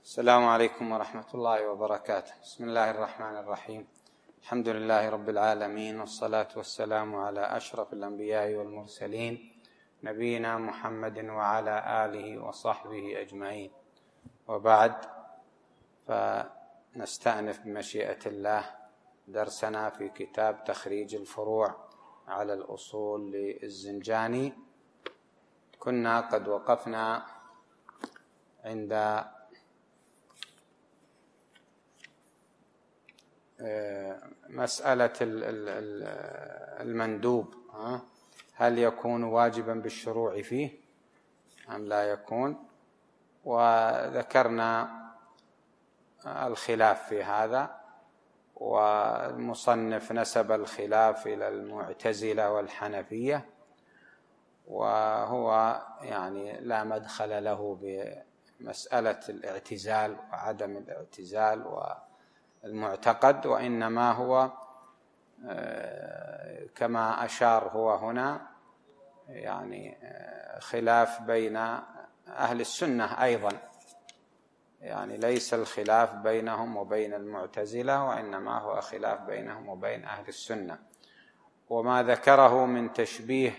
السلام عليكم ورحمة الله وبركاته. بسم الله الرحمن الرحيم. الحمد لله رب العالمين، والصلاة والسلام على أشرف الأنبياء والمرسلين، نبينا محمد وعلى آله وصحبه أجمعين، وبعد، فنستأنف بمشيئة الله درسنا في كتاب تخريج الفروع على الأصول للزنجاني. كنا قد وقفنا عند مسألة المندوب، هل يكون واجبا بالشروع فيه أم لا يكون، وذكرنا الخلاف في هذا، والمصنف نسب الخلاف إلى المعتزلة والحنفية، وهو يعني لا مدخل له بمسألة الاعتزال وعدم الاعتزال والمعتقد، وإنما هو كما أشار هو هنا يعني خلاف بين أهل السنة أيضا، يعني ليس الخلاف بينهم وبين المعتزلة، وإنما هو خلاف بينهم وبين أهل السنة. وما ذكره من تشبيه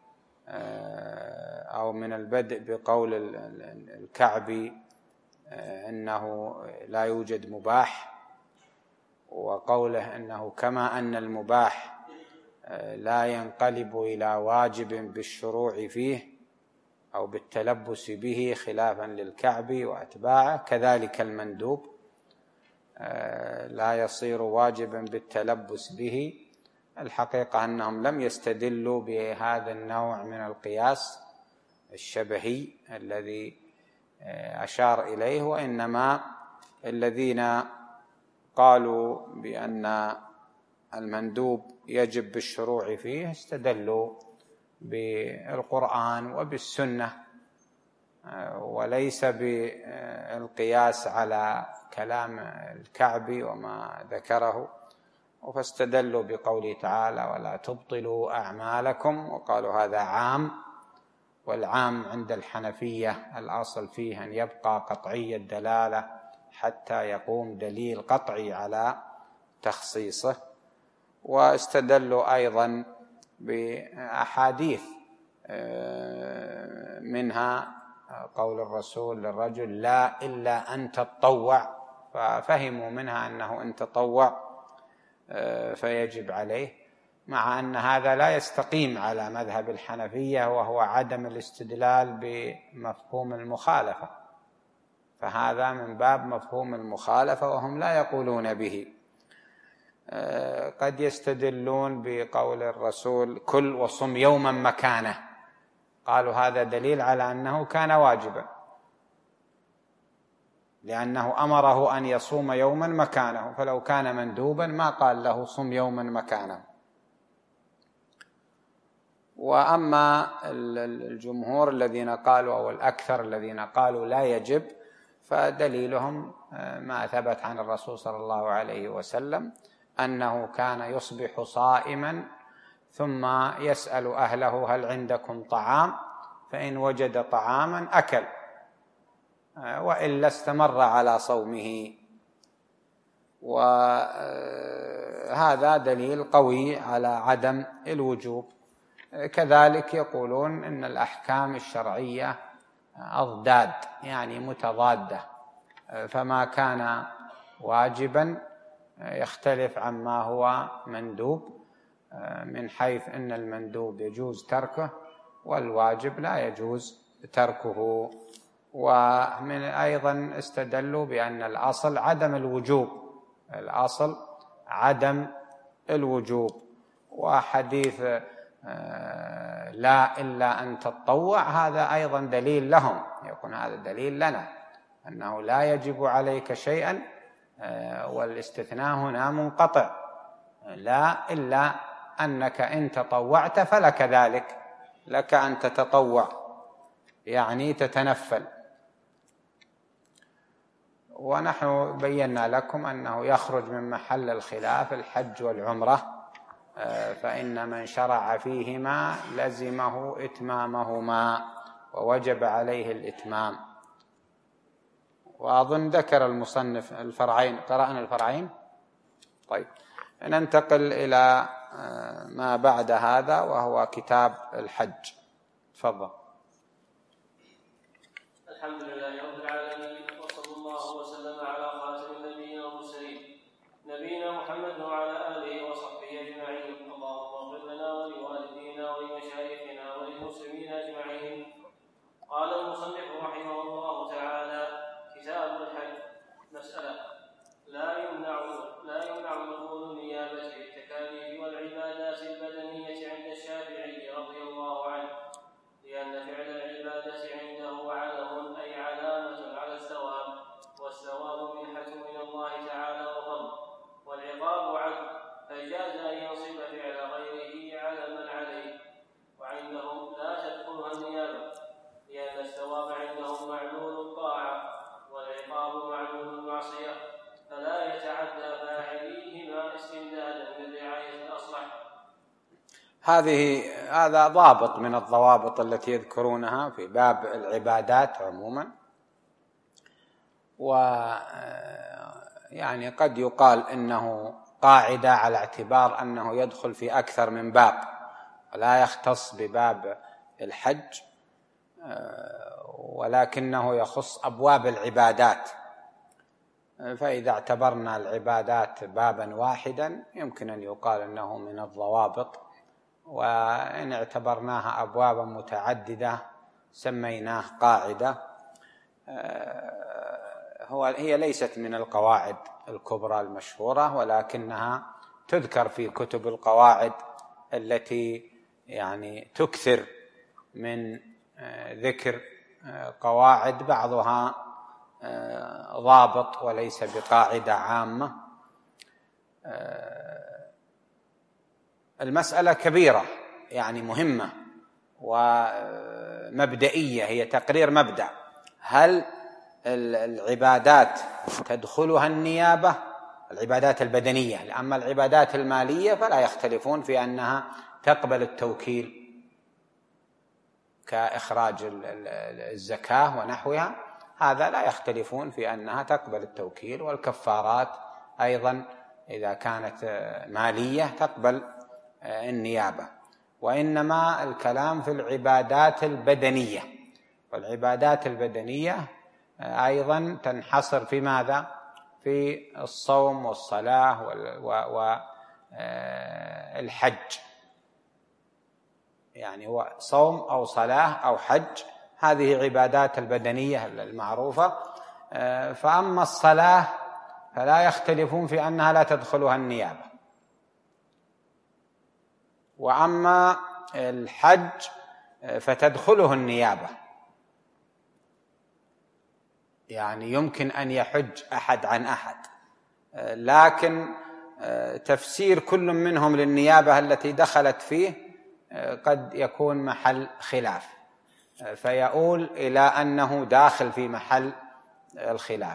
أو من البدء بقول الكعبي إنه لا يوجد مباح، وقوله إنه كما أن المباح لا ينقلب إلى واجب بالشروع فيه أو بالتلبس به خلافا للكعبي وأتباعه، كذلك المندوب لا يصير واجبا بالتلبس به. الحقيقة أنهم لم يستدلوا بهذا النوع من القياس الشبهي الذي أشار إليه، وإنما الذين قالوا بأن المندوب يجب بالشروع فيه استدلوا بالقرآن وبالسنة، وليس بالقياس على كلام الكعبي وما ذكره، فاستدلوا بقوله تعالى ولا تبطلوا أعمالكم، وقالوا هذا عام، والعام عند الحنفية الأصل فيه أن يبقى قطعي الدلالة حتى يقوم دليل قطعي على تخصيصه. واستدلوا أيضا بأحاديث منها قول الرسول للرجل لا إلا أن تطوع، ففهموا منها أنه إن تطوع فيجب عليه، مع أن هذا لا يستقيم على مذهب الحنفية، وهو عدم الاستدلال بمفهوم المخالفة، فهذا من باب مفهوم المخالفة وهم لا يقولون به. قد يستدلون بقول الرسول كل وصم يوما مكانه، قالوا هذا دليل على أنه كان واجبا، لأنه أمره أن يصوم يوما مكانه، فلو كان مندوبا ما قال له صم يوما مكانه. وأما الجمهور الذين قالوا أو الأكثر الذين قالوا لا يجب، فدليلهم ما ثبت عن الرسول صلى الله عليه وسلم أنه كان يصبح صائما ثم يسأل أهله هل عندكم طعام، فإن وجد طعاما أكل، وإلا استمر على صومه. وهذا دليل قوي على عدم الوجوب. كذلك يقولون إن الأحكام الشرعية أضداد، يعني متضادة، فما كان واجبا يختلف عما هو مندوب، من حيث أن المندوب يجوز تركه والواجب لا يجوز تركه. ومن أيضا استدلوا بأن الأصل عدم الوجوب، الأصل عدم الوجوب، وحديث لا إلا أن تطوع هذا أيضا دليل لهم، يكون هذا دليل لنا أنه لا يجب عليك شيئا، والاستثناء هنا منقطع، لا إلا أنك إن تطوعت فلك ذلك، لك أن تتطوع يعني تتنفل. ونحن بينا لكم أنه يخرج من محل الخلاف الحج والعمرة، فإن من شرع فيهما لزمه إتمامهما ووجب عليه الإتمام، وأظن ذكر المصنف الفرعين، قرأنا الفرعين. طيب ننتقل إلى ما بعد هذا وهو كتاب الحج. تفضل. الحمد لله رب العالمين، وصلى الله وسلم على خاتم النبيين والمرسلين نبينا محمد وعلى آله وصحبه أجمعين. اللهم اغفر لنا ولوالدينا ولمشايخنا وللمسلمين أجمعين. قال المصنف رحمه الله تعالى: كتاب الحج. مسألة: لا يمنع دخول النيابة بالتكاليف والعبادات البدنية عند الشافعي رضي الله عنه، لأن فعل العبادة عنده علم أي علامة على الثواب، والثواب منحة من الله تعالى وفضل، والعقاب عنه، فجاز أن ينصب فعل غيره علما عليه. وعندهم لا تدخلها النيابة، لأن الثواب عندهم معلول الطاعة والعقاب معلول المعصية، فلا يتعدى فاعليهما استمدادا من رعاية الأصلح. هذا ضابط من الضوابط التي يذكرونها في باب العبادات عموما. ويعني قد يقال إنه قاعدة على اعتبار أنه يدخل في أكثر من باب ولا يختص بباب الحج، ولكنه يخص أبواب العبادات. فإذا اعتبرنا العبادات بابا واحدا يمكن أن يقال أنه من الضوابط، وإن اعتبرناها أبوابا متعددة سميناه قاعدة. هي ليست من القواعد الكبرى المشهورة، ولكنها تذكر في كتب القواعد التي يعني تكثر من ذكر قواعد بعضها ضابط وليس بقاعدة عامة. المسألة كبيرة يعني مهمة ومبدئية، هي تقرير مبدأ: هل العبادات تدخلها النيابة؟ العبادات البدنية. أما العبادات المالية فلا يختلفون في أنها تقبل التوكيل كإخراج الزكاة ونحوها، هذا لا يختلفون في أنها تقبل التوكيل. والكفارات أيضا إذا كانت مالية تقبل النيابة. وإنما الكلام في العبادات البدنية، والعبادات البدنية أيضا تنحصر في ماذا؟ في الصوم والصلاة والحج. يعني هو صوم أو صلاة أو حج، هذه عبادات البدنية المعروفة. فأما الصلاة فلا يختلفون في أنها لا تدخلها النيابة، وأما الحج فتدخله النيابة. يعني يمكن أن يحج أحد عن أحد، لكن تفسير كل منهم للنيابة التي دخلت فيه قد يكون محل خلاف، فيؤول إلى أنه داخل في محل الخلاف.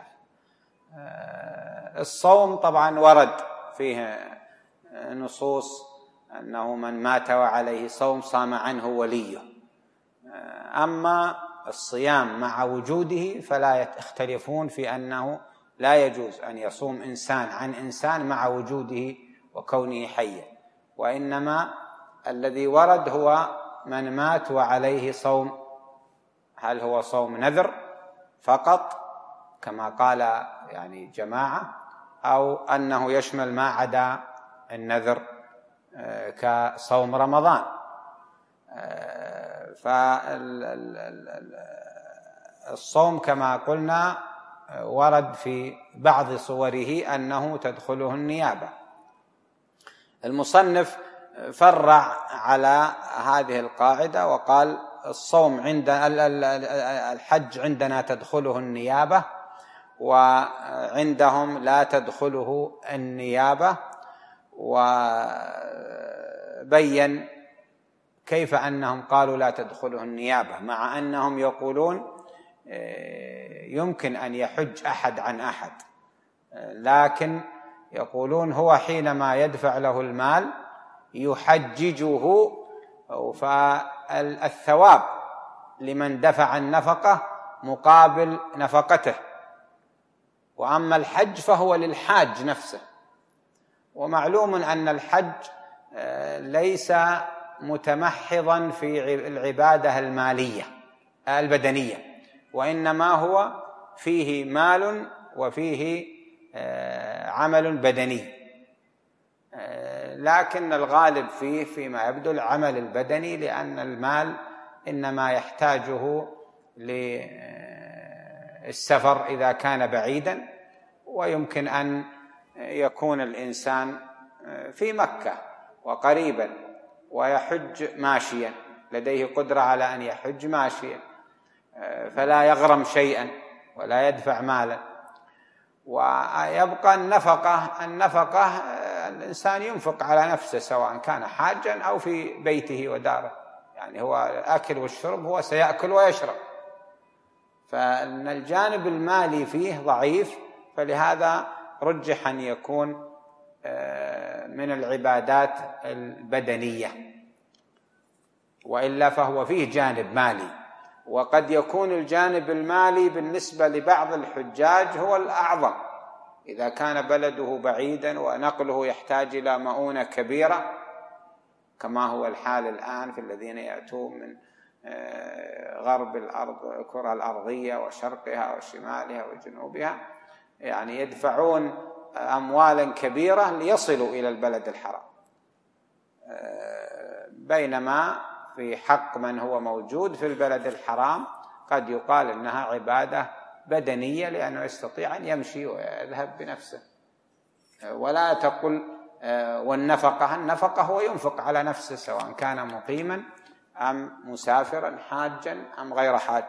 الصوم طبعا ورد فيه نصوص أنه من مات وعليه صوم صام عنه وليه. أما الصيام مع وجوده فلا يختلفون في أنه لا يجوز أن يصوم إنسان عن إنسان مع وجوده وكونه حيا، وإنما الذي ورد هو من مات وعليه صوم. هل هو صوم نذر فقط كما قال يعني جماعة، أو أنه يشمل ما عدا النذر كصوم رمضان؟ فالصوم كما قلنا ورد في بعض صوره أنه تدخله النيابة. المصنف فرع على هذه القاعدة وقال: الصوم الحج عندنا تدخله النيابة، وعندهم لا تدخله النيابة. وبين كيف أنهم قالوا لا تدخله النيابة، مع أنهم يقولون يمكن أن يحج أحد عن أحد، لكن يقولون هو حينما يدفع له المال يحججه، فالثواب لمن دفع النفقة مقابل نفقته، وأما الحج فهو للحاج نفسه. ومعلوم أن الحج ليس متمحضا في العبادة المالية البدنية، وإنما هو فيه مال وفيه عمل بدني، لكن الغالب فيه فيما يبدو العمل البدني، لأن المال إنما يحتاجه للسفر إذا كان بعيدا، ويمكن أن يكون الإنسان في مكة وقريبا ويحج ماشيا، لديه قدرة على أن يحج ماشيا، فلا يغرم شيئا ولا يدفع مالا. ويبقى النفقة الإنسان ينفق على نفسه سواء كان حاجا أو في بيته وداره، يعني هو الأكل والشرب هو سيأكل ويشرب، فإن الجانب المالي فيه ضعيف، فلهذا رجح أن يكون من العبادات البدنية، وإلا فهو فيه جانب مالي. وقد يكون الجانب المالي بالنسبة لبعض الحجاج هو الأعظم، إذا كان بلده بعيدا ونقله يحتاج إلى مؤونة كبيرة، كما هو الحال الآن في الذين يأتون من غرب الأرض الكرة الأرضية وشرقها وشمالها وجنوبها، يعني يدفعون أموالا كبيرة ليصلوا إلى البلد الحرام، بينما في حق من هو موجود في البلد الحرام قد يقال إنها عبادة بدنية، لأنه يستطيع أن يمشي ويذهب بنفسه. ولا تقل النفقة هو ينفق على نفسه سواء كان مقيما أم مسافرا، حاجا أم غير حاج،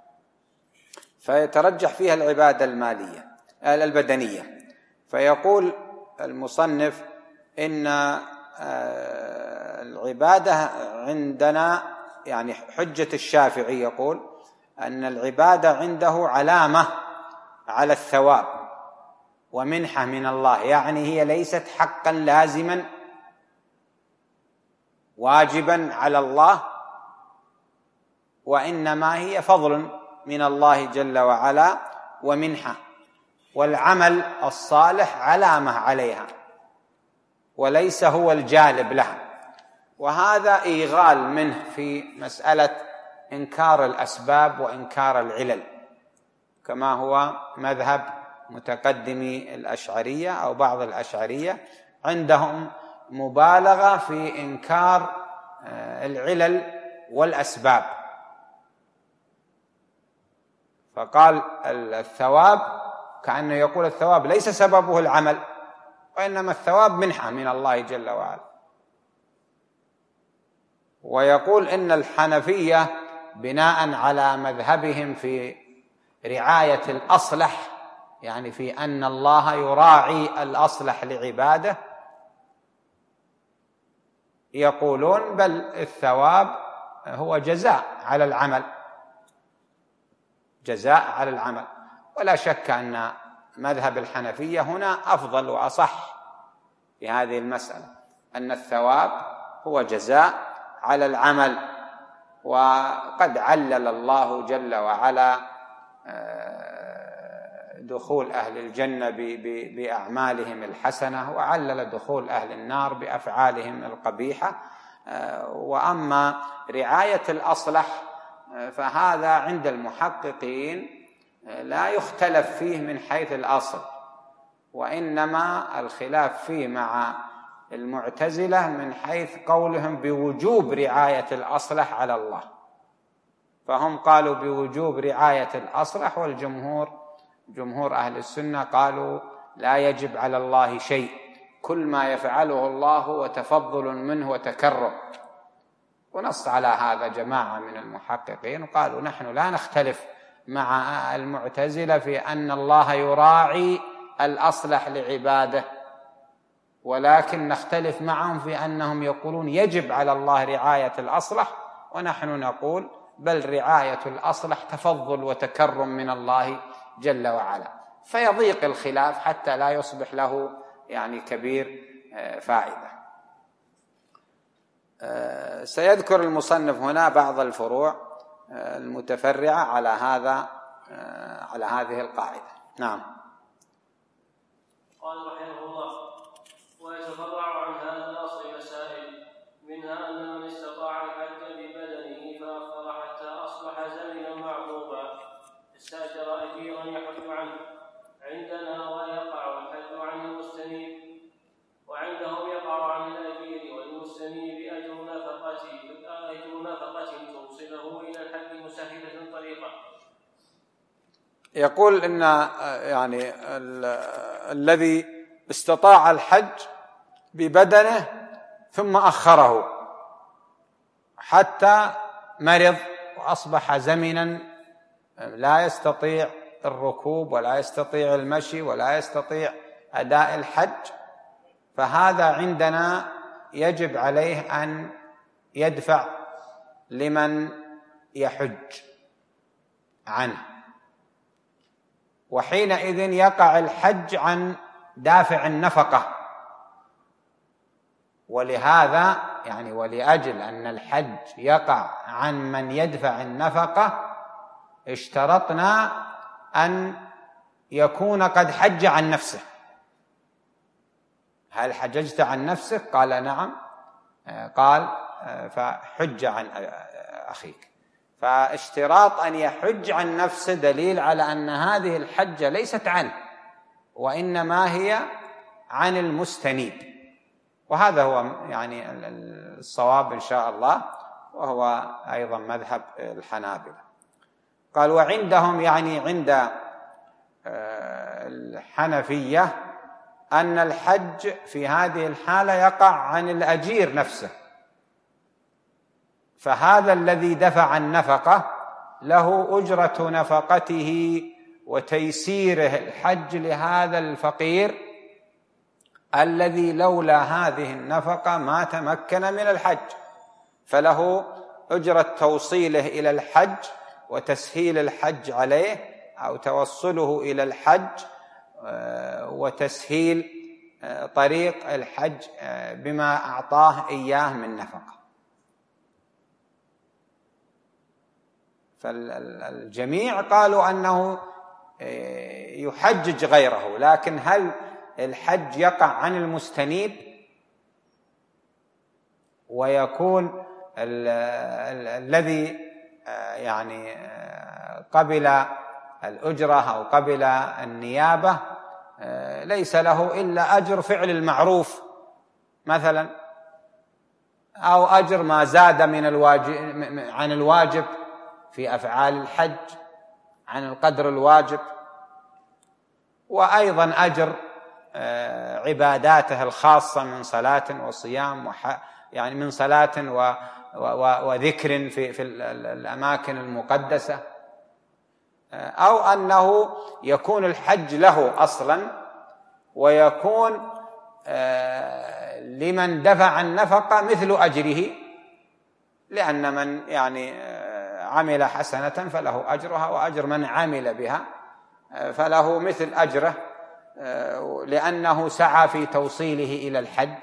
فيترجح فيها العبادة البدنية. فيقول المصنف إن العبادة عندنا، يعني حجة الشافعي يقول أن العبادة عنده علامة على الثواب ومنحة من الله، يعني هي ليست حقا لازما واجبا على الله، وإنما هي فضل من الله جل وعلا ومنحة، والعمل الصالح علامة عليها وليس هو الجالب لها. وهذا إيغال منه في مسألة إنكار الأسباب وإنكار العلل، كما هو مذهب متقدمي الأشعرية أو بعض الأشعرية، عندهم مبالغة في إنكار العلل والأسباب، فقال الثواب كأنه يقول الثواب ليس سببه العمل، وإنما الثواب منحة من الله جل وعلا. ويقول إن الحنفية بناء على مذهبهم في رعاية الأصلح، يعني في أن الله يراعي الأصلح لعباده، يقولون بل الثواب هو جزاء على العمل، جزاء على العمل. ولا شك أن مذهب الحنفية هنا أفضل وأصح في هذه المسألة، أن الثواب هو جزاء على العمل. وقد علل الله جل وعلا دخول أهل الجنة بأعمالهم الحسنة، وعلل دخول أهل النار بأفعالهم القبيحة. وأما رعاية الأصلح فهذا عند المحققين لا يختلف فيه من حيث الأصل، وإنما الخلاف فيه مع المعتزلة من حيث قولهم بوجوب رعاية الأصلح على الله، فهم قالوا بوجوب رعاية الأصلح، جمهور أهل السنة قالوا لا يجب على الله شيء، كل ما يفعله الله وتفضل منه وتكرم. ونص على هذا جماعة من المحققين وقالوا نحن لا نختلف مع المعتزلة في أن الله يراعي الأصلح لعباده، ولكن نختلف معهم في أنهم يقولون يجب على الله رعاية الأصلح، ونحن نقول بل رعاية الأصلح تفضل وتكرم من الله جل وعلا. فيضيق الخلاف حتى لا يصبح له يعني كبير فائدة. سيذكر المصنف هنا بعض الفروع المتفرعة على هذه القاعدة. نعم. يقول إن يعني الذي استطاع الحج ببدنه ثم أخره حتى مرض وأصبح زمنا لا يستطيع الركوب ولا يستطيع المشي ولا يستطيع أداء الحج، فهذا عندنا يجب عليه أن يدفع لمن يحج عنه، وحينئذ يقع الحج عن دافع النفقة. ولهذا يعني ولأجل أن الحج يقع عن من يدفع النفقة اشترطنا أن يكون قد حج عن نفسه. هل حججت عن نفسك؟ قال نعم. قال فحج عن أخيك. فاشتراط أن يحج عن نفسه دليل على أن هذه الحجة ليست عنه وإنما هي عن المستنيب، وهذا هو يعني الصواب إن شاء الله، وهو أيضا مذهب الحنابلة. قال وعندهم يعني عند الحنفية أن الحج في هذه الحالة يقع عن الأجير نفسه، فهذا الذي دفع النفقة له أجرة نفقته وتيسيره الحج لهذا الفقير الذي لولا هذه النفقة ما تمكن من الحج، فله أجرة توصيله إلى الحج وتسهيل الحج عليه أو توصله إلى الحج وتسهيل طريق الحج بما أعطاه إياه من نفقة. فالجميع قالوا أنه يحجج غيره، لكن هل الحج يقع عن المستنيب ويكون الذي يعني قبل الأجرة أو قبل النيابة ليس له إلا أجر فعل المعروف مثلا، أو أجر ما زاد من عن الواجب في أفعال الحج عن القدر الواجب، وأيضا أجر عباداته الخاصة من صلاة وصيام يعني من صلاة وذكر في الأماكن المقدسة، أو أنه يكون الحج له أصلا ويكون لمن دفع النفقة مثل أجره، لأن من يعني عمل حسنة فله أجرها وأجر من عمل بها فله مثل أجره، لأنه سعى في توصيله إلى الحج.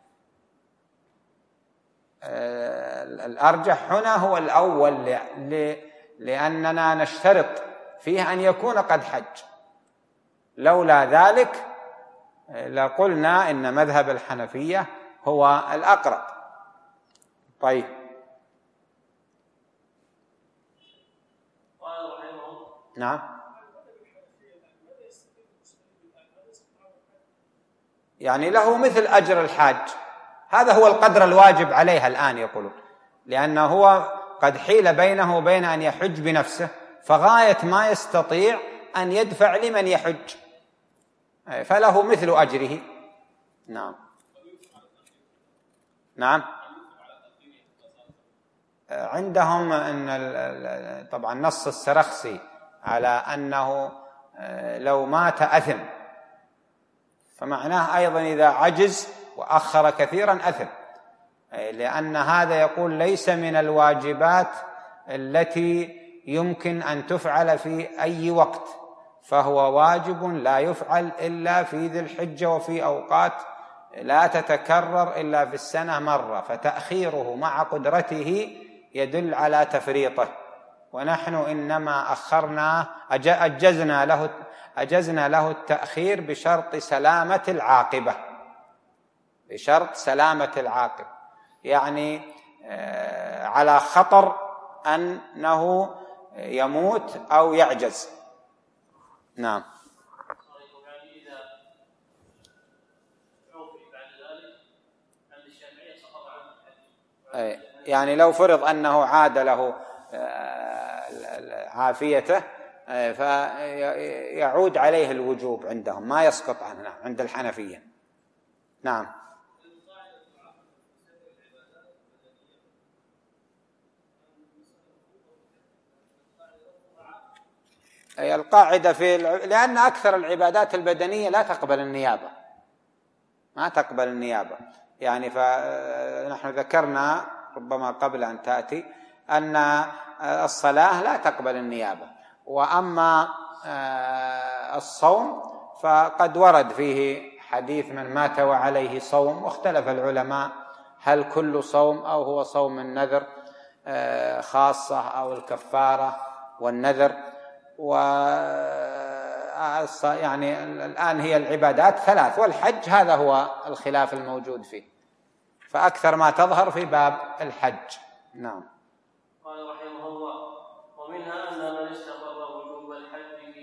الأرجح هنا هو الأول، لأننا نشترط فيه أن يكون قد حج، لولا ذلك لقلنا إن مذهب الحنفية هو الأقرب. طيب نعم، يعني له مثل أجر الحاج، هذا هو القدر الواجب عليها الآن يقولون، لأنه هو قد حيل بينه وبين أن يحج بنفسه، فغاية ما يستطيع أن يدفع لمن يحج فله مثل أجره. نعم نعم. عندهم أن طبعا نص السرخسي على أنه لو مات أثم، فمعناه أيضا إذا عجز وأخر كثيرا أثم، لأن هذا يقول ليس من الواجبات التي يمكن أن تفعل في أي وقت، فهو واجب لا يفعل إلا في ذي الحجة وفي أوقات لا تتكرر إلا في السنة مرة، فتأخيره مع قدرته يدل على تفريطه، ونحن إنما أخرنا أجزنا له التأخير بشرط سلامة العاقبة، بشرط سلامة العاقبة، يعني على خطر أنه يموت أو يعجز. نعم. يعني لو فرض أنه عاد له عافيته فيعود عليه الوجوب عندهم، ما يسقط عنه عند الحنفية. نعم. أي القاعدة لأن أكثر العبادات البدنية لا تقبل النيابة، ما تقبل النيابة. يعني فنحن ذكرنا ربما قبل أن تأتي أن الصلاة لا تقبل النيابة، وأما الصوم فقد ورد فيه حديث من مات وعليه صوم، واختلف العلماء هل كل صوم أو هو صوم النذر خاصة أو الكفارة والنذر. يعني الآن هي العبادات ثلاث، والحج هذا هو الخلاف الموجود فيه، فأكثر ما تظهر في باب الحج. نعم. قال رحمه الله: ومنها أن من استقر وجوب الحج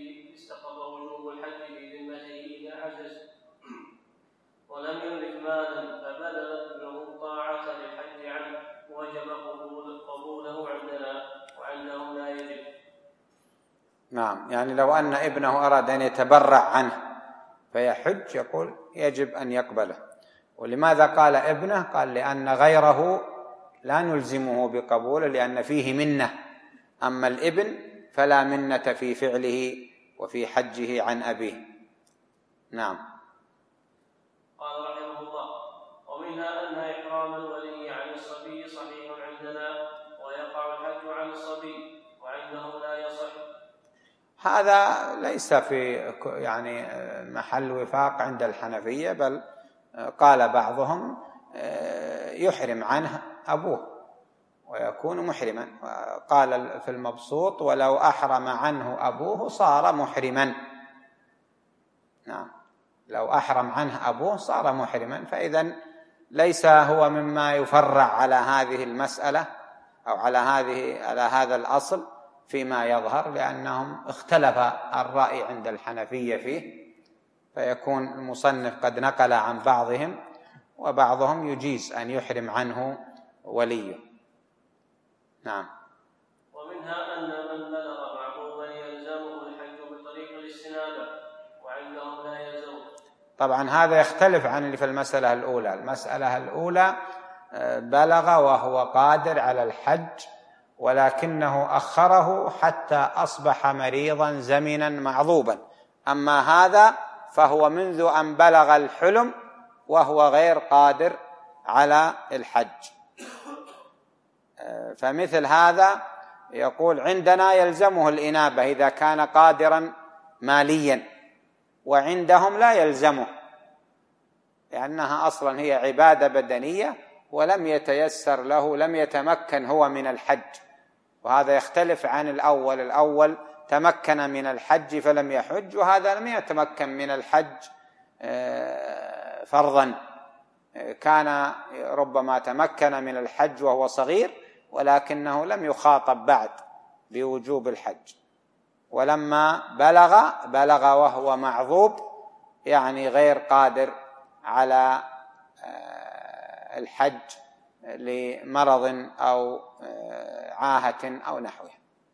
في ذمته إذا عجز ولم يملك مالا فبذل ابنه الطاعة للحج عنه وجب قبوله عندنا، وعندهم لا يجب. نعم، يعني لو أن ابنه أراد أن يتبرع عنه فيحج يقول يجب أن يقبله. ولماذا قال ابنه؟ قال لأن غيره لا نلزمه بقبوله لأن فيه منة، أما الابن فلا منة في فعله وفي حجه عن أبيه. نعم. قال رحمه الله: ومنها أن إحرام الولي عن الصبي صحيح عندنا ويقع الحج عن الصبي، وعندهم لا يصح. هذا ليس في يعني محل وفاق عند الحنفية، بل قال بعضهم يحرم عنه أبوه ويكون محرما، قال في المبسوط: ولو أحرم عنه أبوه صار محرما. نعم، لو أحرم عنه أبوه صار محرما، فإذن ليس هو مما يفرع على هذه المسألة أو على هذا الأصل فيما يظهر، لأنهم اختلف الرأي عند الحنفية فيه، فيكون المصنف قد نقل عن بعضهم، وبعضهم يجيز أن يحرم عنه وليه. نعم. ومنها أن من بلغ معقوبا يلزمه الحج بطريق الاستنابة، وعندهم لا يلزم. طبعا هذا يختلف عن اللي في المسألة الأولى. المسألة الأولى بلغ وهو قادر على الحج، ولكنه أخره حتى أصبح مريضا زمنا معذوبا. أما هذا فهو منذ أن بلغ الحلم وهو غير قادر على الحج. فمثل هذا يقول عندنا يلزمه الإنابة إذا كان قادرا ماليا، وعندهم لا يلزمه لأنها أصلا هي عبادة بدنية ولم يتيسر له، لم يتمكن هو من الحج. وهذا يختلف عن الأول تمكن من الحج فلم يحج، وهذا لم يتمكن من الحج فرضا، كان ربما تمكن من الحج وهو صغير ولكنه لم يخاطب بعد بوجوب الحج، ولما بلغ وهو معذوب يعني غير قادر على الحج لمرض أو عاهة أو نحوه.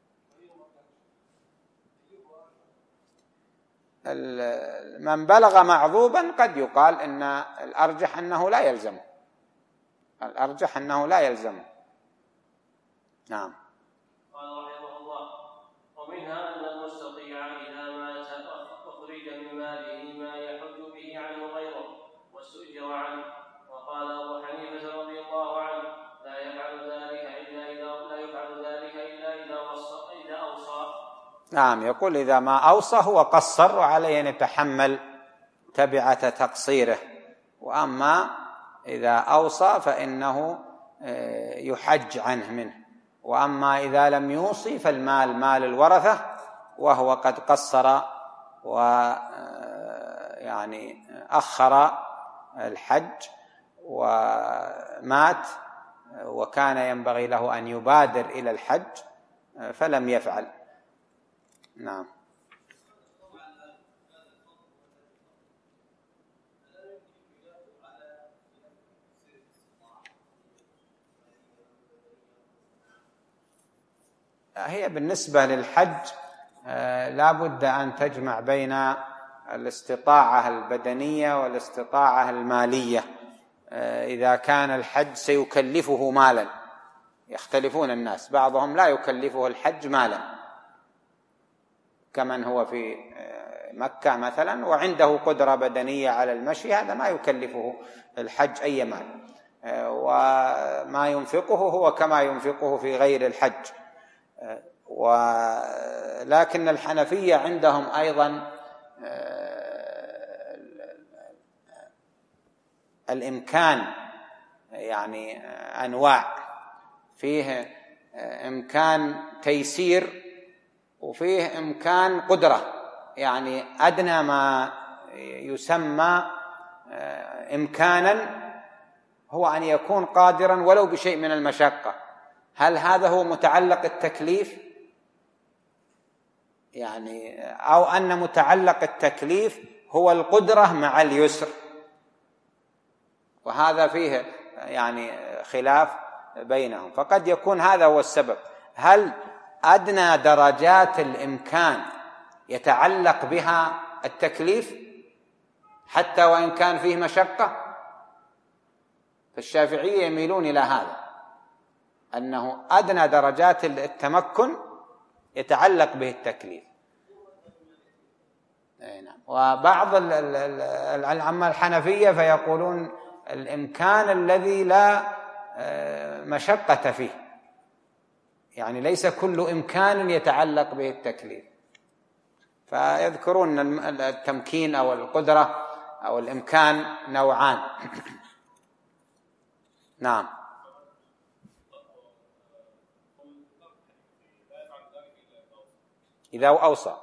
من بلغ معذوبا قد يقال إن الأرجح أنه لا يلزمه. نعم. قال رحمه الله: ومنها أن المستطيع إذا مات أخرج من ماله ما يحج به عنه غيره واستؤجر عنه. وقال أبو حنيفة رضي الله عنه: لا يفعل ذلك إلا إذا أوصى. نعم، يقول إذا ما أوصى هو قصر وعليه أن يتحمل تبعة تقصيره، وأما إذا أوصى فإنه يحج عنه منه. وأما إذا لم يوصي فالمال مال الورثة وهو قد قصر ويعني أخر الحج ومات، وكان ينبغي له أن يبادر إلى الحج فلم يفعل. نعم. هي بالنسبة للحج لا بد أن تجمع بين الاستطاعة البدنية والاستطاعة المالية. إذا كان الحج سيكلفه مالا، يختلفون الناس، بعضهم لا يكلفه الحج مالا كمن هو في مكة مثلا وعنده قدرة بدنية على المشي، هذا ما يكلفه الحج أي مال، وما ينفقه هو كما ينفقه في غير الحج. ولكن الحنفية عندهم أيضا الإمكان، يعني أنواع، فيه إمكان تيسير وفيه إمكان قدرة. يعني أدنى ما يسمى إمكانا هو أن يكون قادرا ولو بشيء من المشقة. هل هذا هو متعلق التكليف؟ يعني أو أن متعلق التكليف هو القدرة مع اليسر، وهذا فيه يعني خلاف بينهم. فقد يكون هذا هو السبب. هل أدنى درجات الإمكان يتعلق بها التكليف حتى وإن كان فيه مشقة؟ فالشافعية يميلون إلى هذا، أنه أدنى درجات التمكن يتعلق به التكليف. وبعض العامة الحنفية فيقولون الإمكان الذي لا مشقة فيه، يعني ليس كل إمكان يتعلق به التكليف. فيذكرون التمكين أو القدرة أو الإمكان نوعان. نعم. إذا أوصى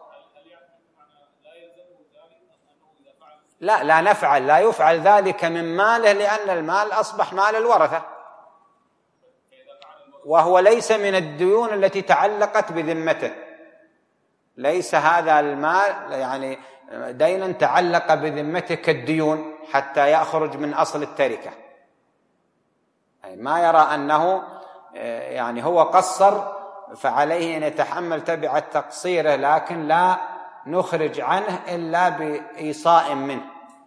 لا نفعل، لا يفعل ذلك من ماله، لأن المال أصبح مال الورثة، وهو ليس من الديون التي تعلقت بذمته. ليس هذا المال يعني دينا تعلق بذمته كالديون حتى يخرج من أصل التركة. يعني ما يرى أنه يعني هو قصر فعليه أن يتحمل تبعة تقصيره، لكن لا نخرج عنه إلا بإيصاء منه.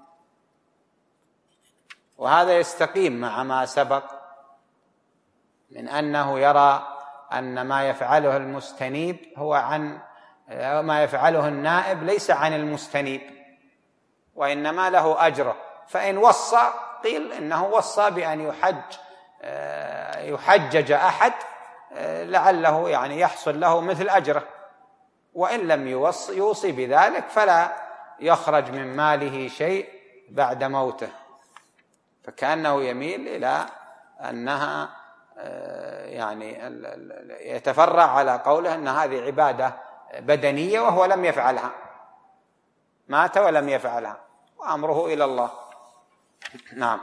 وهذا يستقيم مع ما سبق من أنه يرى أن ما يفعله المستنيب هو عن ما يفعله النائب ليس عن المستنيب، وإنما له أجره. فإن وصى قيل إنه وصى بأن يحجج أحد لعله يعني يحصل له مثل أجره، وإن لم يوصي بذلك فلا يخرج من ماله شيء بعد موته. فكأنه يميل إلى أنها يعني يتفرع على قوله أن هذه عبادة بدنية وهو لم يفعلها، مات ولم يفعلها وأمره إلى الله. نعم.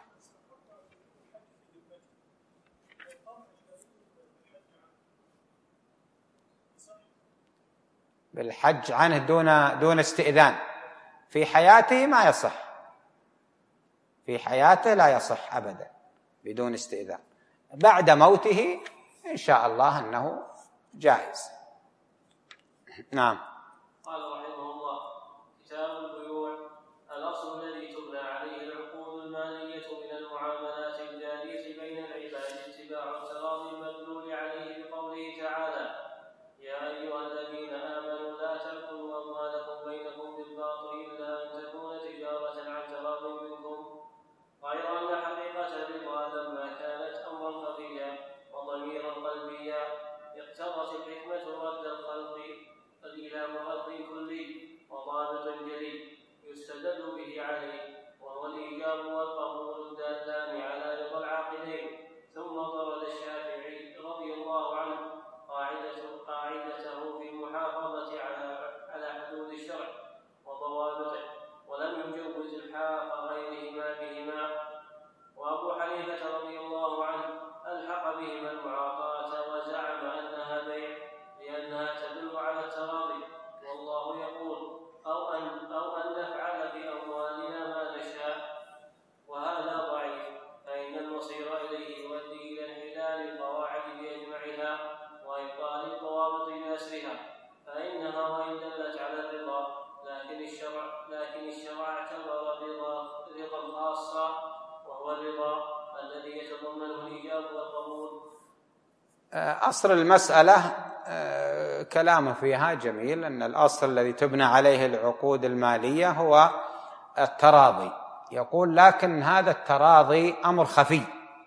بالحج عنه دون استئذان في حياته ما يصح، في حياته لا يصح أبدا بدون استئذان. بعد موته إن شاء الله أنه جائز. نعم. قال رحمه الله: كتاب البيوع. الأصل الذي تبنى عليه العقود المالية من المعاملات الجارية بين العباد اتباع التراضي المدلول عليه بقوله تعالى: يا أيها الذين آمنوا لا تأكلوا أموالكم بينكم بالباطل إلا أن تكون تجارة عن تراض منكم، غير أن حقيقة الرضا لما كانت أمرا خفيا وضميرا قلبيا اقتضت الحكمة رد الخلق الإلى ولكن الشرع اعتبر رضا الخاصة، وهو الرضا الذي يتضمنه الإيجاب والقبول. أصل المسألة كلامه فيها جميل، أن الأصل الذي تبنى عليه العقود المالية هو التراضي. يقول لكن هذا التراضي أمر خفي،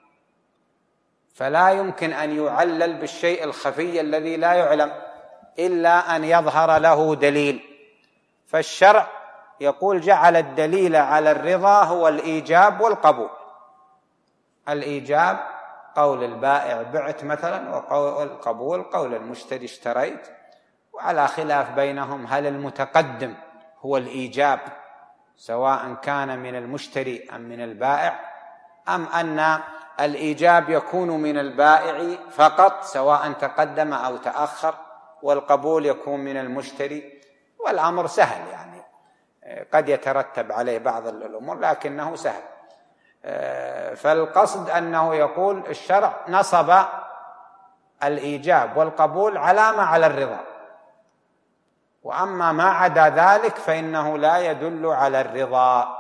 فلا يمكن أن يعلل بالشيء الخفي الذي لا يعلم إلا أن يظهر له دليل. فالشرع يقول جعل الدليل على الرضا هو الإيجاب والقبول. الإيجاب قول البائع بعت مثلا، وقول القبول قول المشتري اشتريت، وعلى خلاف بينهم هل المتقدم هو الإيجاب سواء كان من المشتري أم من البائع، أم أن الإيجاب يكون من البائع فقط سواء تقدم أو تأخر، والقبول يكون من المشتري. والأمر سهل، يعني قد يترتب عليه بعض الأمور لكنه سهل. فالقصد أنه يقول الشرع نصب الإيجاب والقبول علامة على الرضا، وأما ما عدا ذلك فإنه لا يدل على الرضا.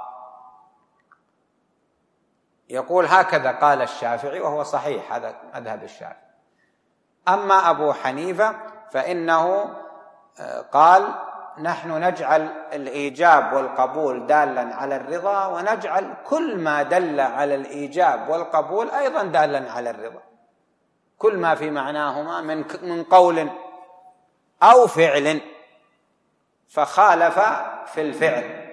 يقول هكذا قال الشافعي، وهو صحيح، هذا مذهب الشافعي. أما أبو حنيفة فإنه قال نحن نجعل الإيجاب والقبول دالا على الرضا، ونجعل كل ما دل على الإيجاب والقبول أيضا دالا على الرضا، كل ما في معناهما من قول أو فعل. فخالف في الفعل،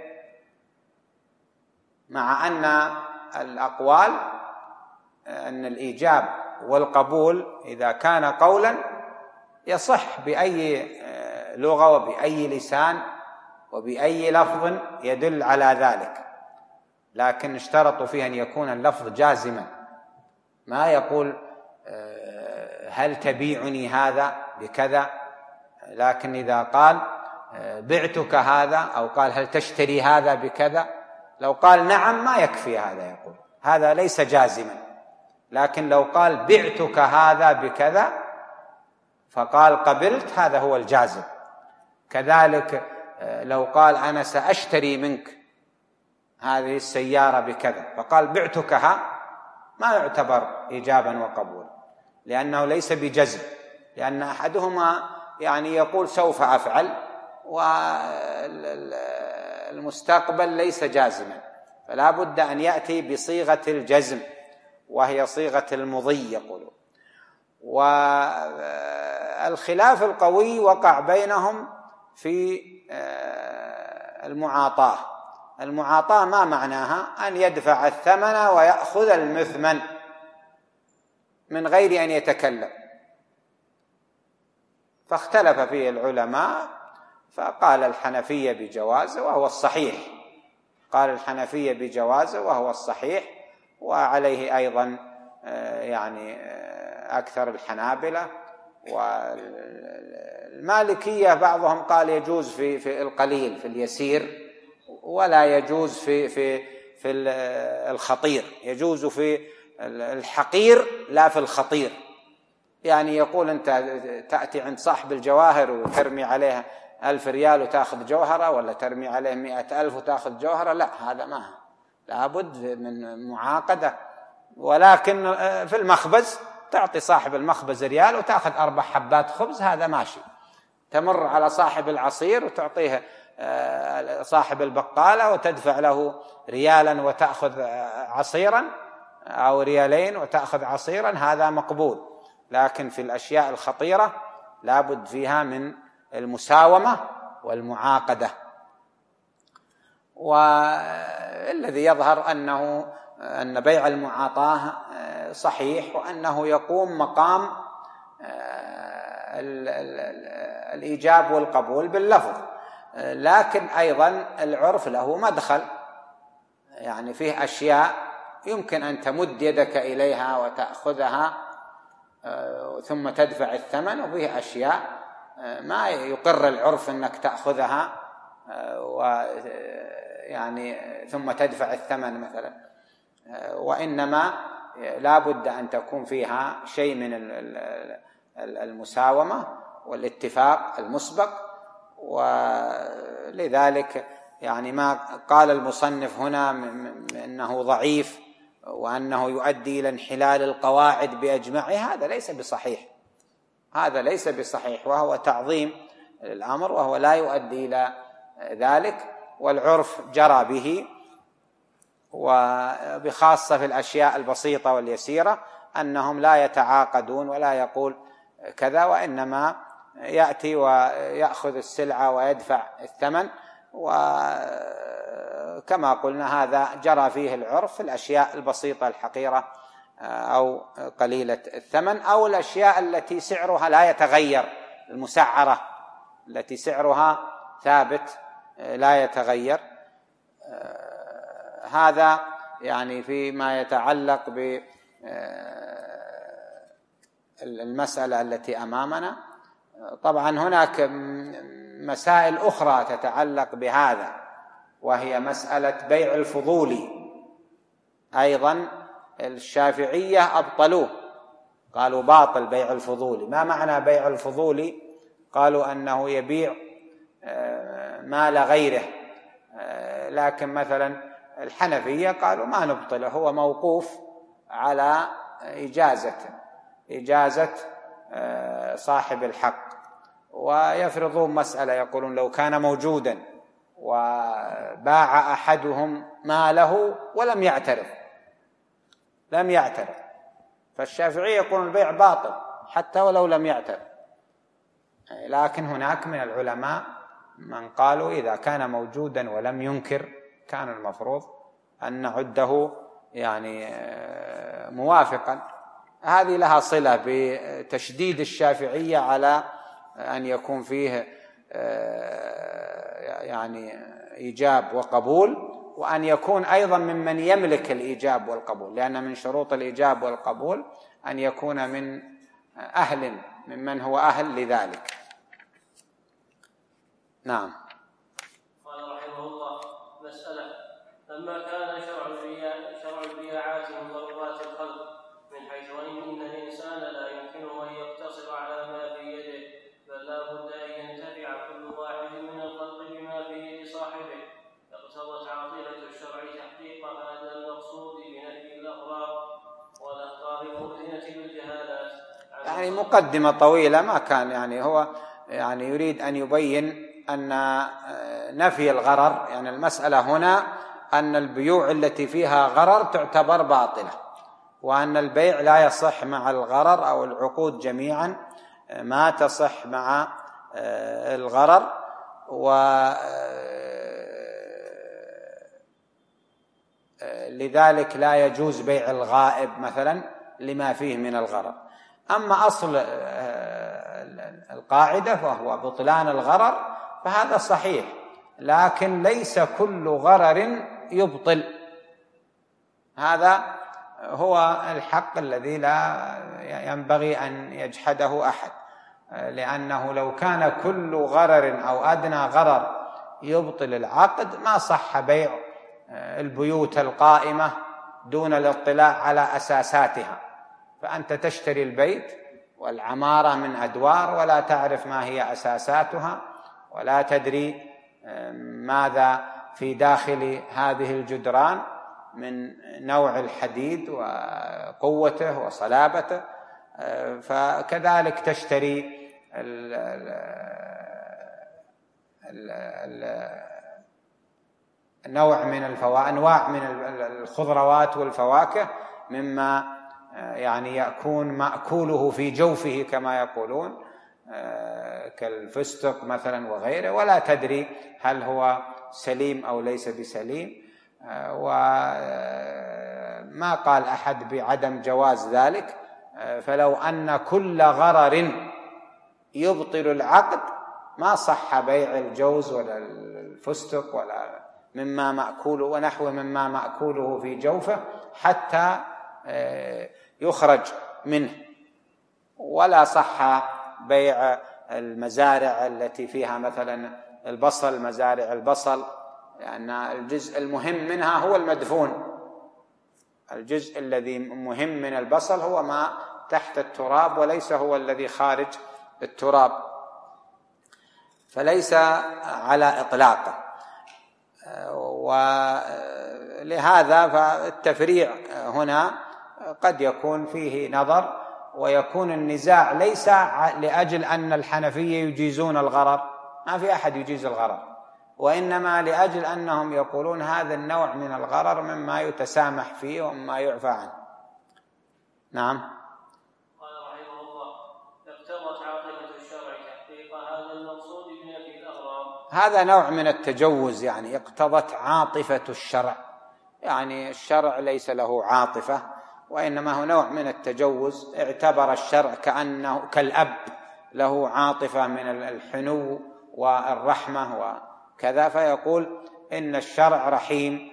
مع أن الأقوال أن الإيجاب والقبول إذا كان قولا يصح بأي لغة وبأي لسان وبأي لفظ يدل على ذلك، لكن اشترطوا فيه أن يكون اللفظ جازما، ما يقول هل تبيعني هذا بكذا، لكن إذا قال بعتك هذا أو قال هل تشتري هذا بكذا، لو قال نعم ما يكفي هذا، يقول هذا ليس جازما. لكن لو قال بعتك هذا بكذا فقال قبلت، هذا هو الجازم. كذلك لو قال أنا سأشتري منك هذه السيارة بكذا فقال بعتكها، ما يعتبر إيجابا وقبولا، لأنه ليس بجزم، لأن أحدهما يعني يقول سوف أفعل والمستقبل ليس جازما، فلا بد أن يأتي بصيغة الجزم وهي صيغة المضي يقولون. والخلاف القوي وقع بينهم في المعاطاة. المعاطاة ما معناها؟ أن يدفع الثمن ويأخذ المثمن من غير أن يتكلم. فاختلف فيه العلماء، فقال الحنفية بجوازه وهو الصحيح، قال الحنفية بجوازه وهو الصحيح، وعليه أيضا يعني أكثر الحنابلة. والمالكية بعضهم قال يجوز في القليل، في اليسير، ولا يجوز في الخطير، يجوز في الحقير لا في الخطير. يعني يقول أنت تأتي عند صاحب الجواهر وترمي عليها 1000 ريال وتأخذ جوهرة، ولا ترمي عليه 100,000 وتأخذ جوهرة، لا، هذا ما لابد من معاقدة. ولكن في المخبز تعطي صاحب المخبز ريال وتأخذ 4 حبات خبز، هذا ماشي. تمر على صاحب العصير وتعطيه صاحب البقالة وتدفع له ريالا وتأخذ عصيرا، أو ريالين وتأخذ عصيرا، هذا مقبول. لكن في الأشياء الخطيرة لابد فيها من المساومة والمعاقدة. والذي يظهر أن بيع المعاطاة صحيح، وأنه يقوم مقام الإيجاب والقبول باللفظ. لكن أيضا العرف له مدخل، يعني فيه أشياء يمكن أن تمد يدك إليها وتأخذها ثم تدفع الثمن، وفيه أشياء ما يقر العرف أنك تأخذها ويعني ثم تدفع الثمن مثلا، وإنما لا بد أن تكون فيها شيء من المساومة والاتفاق المسبق. ولذلك يعني ما قال المصنف هنا أنه ضعيف وأنه يؤدي إلى انحلال القواعد بأجمعها، هذا ليس بصحيح، هذا ليس بصحيح، وهو تعظيم الأمر وهو لا يؤدي إلى ذلك، والعرف جرى به، وبخاصة في الأشياء البسيطة واليسيرة أنهم لا يتعاقدون ولا يقول كذا، وإنما يأتي ويأخذ السلعة ويدفع الثمن، وكما قلنا هذا جرى فيه العرف في الأشياء البسيطة الحقيرة أو قليلة الثمن، أو الأشياء التي سعرها لا يتغير، المسعرة التي سعرها ثابت لا يتغير. هذا يعني فيما يتعلق بالمسألة التي أمامنا. طبعا هناك مسائل أخرى تتعلق بهذا، وهي مسألة بيع الفضول، أيضا الشافعية أبطلوه، قالوا باطل بيع الفضول. ما معنى بيع الفضول؟ قالوا أنه يبيع مال غيره، لكن مثلا الحنفية قالوا ما نبطله، هو موقوف على إجازة صاحب الحق، ويفرضون مسألة يقولون لو كان موجودا وباع أحدهم ماله ولم يعترف، فالشافعية يقولون البيع باطل حتى ولو لم يعترف. لكن هناك من العلماء من قالوا إذا كان موجودا ولم ينكر كان المفروض أن نعده يعني موافقا. هذه لها صلة بتشديد الشافعية على أن يكون فيه يعني إيجاب وقبول، وأن يكون أيضا ممن يملك الإيجاب والقبول، لأن من شروط الإيجاب والقبول أن يكون من ممن هو أهل لذلك. نعم. قال رحمه الله: مسألة: لما كان شرع البياعات من ضرورات الخلق، من حيث إن الإنسان لا يمكنه أن يقتصر على ما في يده، بل لا بد أن ينتفع كل واحد من الخلق بما في يد صاحبه، اقتضت عاطفة الشرع تحقيق هذا المقصود بنفي الأغراض والأخطار المؤذنة بالجهالات. يعني مقدمة طويلة ما كان، يعني هو يعني يريد أن يبين أن نفي الغرر، يعني المسألة هنا أن البيوع التي فيها غرر تعتبر باطلة، وأن البيع لا يصح مع الغرر، أو العقود جميعا ما تصح مع الغرر. ولذلك لا يجوز بيع الغائب مثلا لما فيه من الغرر. أما أصل القاعدة فهو بطلان الغرر، فهذا صحيح، لكن ليس كل غرر يبطل. هذا هو الحق الذي لا ينبغي أن يجحده أحد، لأنه لو كان كل غرر أو أدنى غرر يبطل العقد ما صح بيع البيوت القائمة دون الاطلاع على أساساتها. فأنت تشتري البيت والعمارة من أدوار ولا تعرف ما هي أساساتها، ولا تدري ماذا في داخل هذه الجدران من نوع الحديد وقوته وصلابته. فكذلك تشتري أنواع من الخضروات والفواكه مما يعني يكون مأكوله في جوفه كما يقولون، كالفستق مثلا وغيره، ولا تدري هل هو سليم أو ليس بسليم. وما قال أحد بعدم جواز ذلك، فلو أن كل غرر يبطل العقد ما صح بيع الجوز ولا الفستق ولا مما مأكوله ونحوه مما مأكوله في جوفه حتى يخرج منه، ولا صح بيع المزارع التي فيها مثلا البصل، مزارع البصل، لأن الجزء المهم منها هو المدفون. الجزء الذي مهم من البصل هو ما تحت التراب وليس هو الذي خارج التراب، فليس على إطلاقه. ولهذا فالتفريع هنا قد يكون فيه نظر، ويكون النزاع ليس لأجل أن الحنفية يجيزون الغرر، ما في أحد يجيز الغرر، وإنما لأجل أنهم يقولون هذا النوع من الغرر مما يتسامح فيه ومما يعفى عنه. نعم. قال رحمه الله: اقتضت عاقبة الشرع تحقيق هذا المقصود بنفي الأغرار. هذا نوع من التجوز، يعني اقتضت عاطفة الشرع، يعني الشرع ليس له عاطفة، وإنما هو نوع من التجوز. اعتبر الشرع كأنه كالأب له عاطفة من الحنو والرحمة وكذا، فيقول إن الشرع رحيم،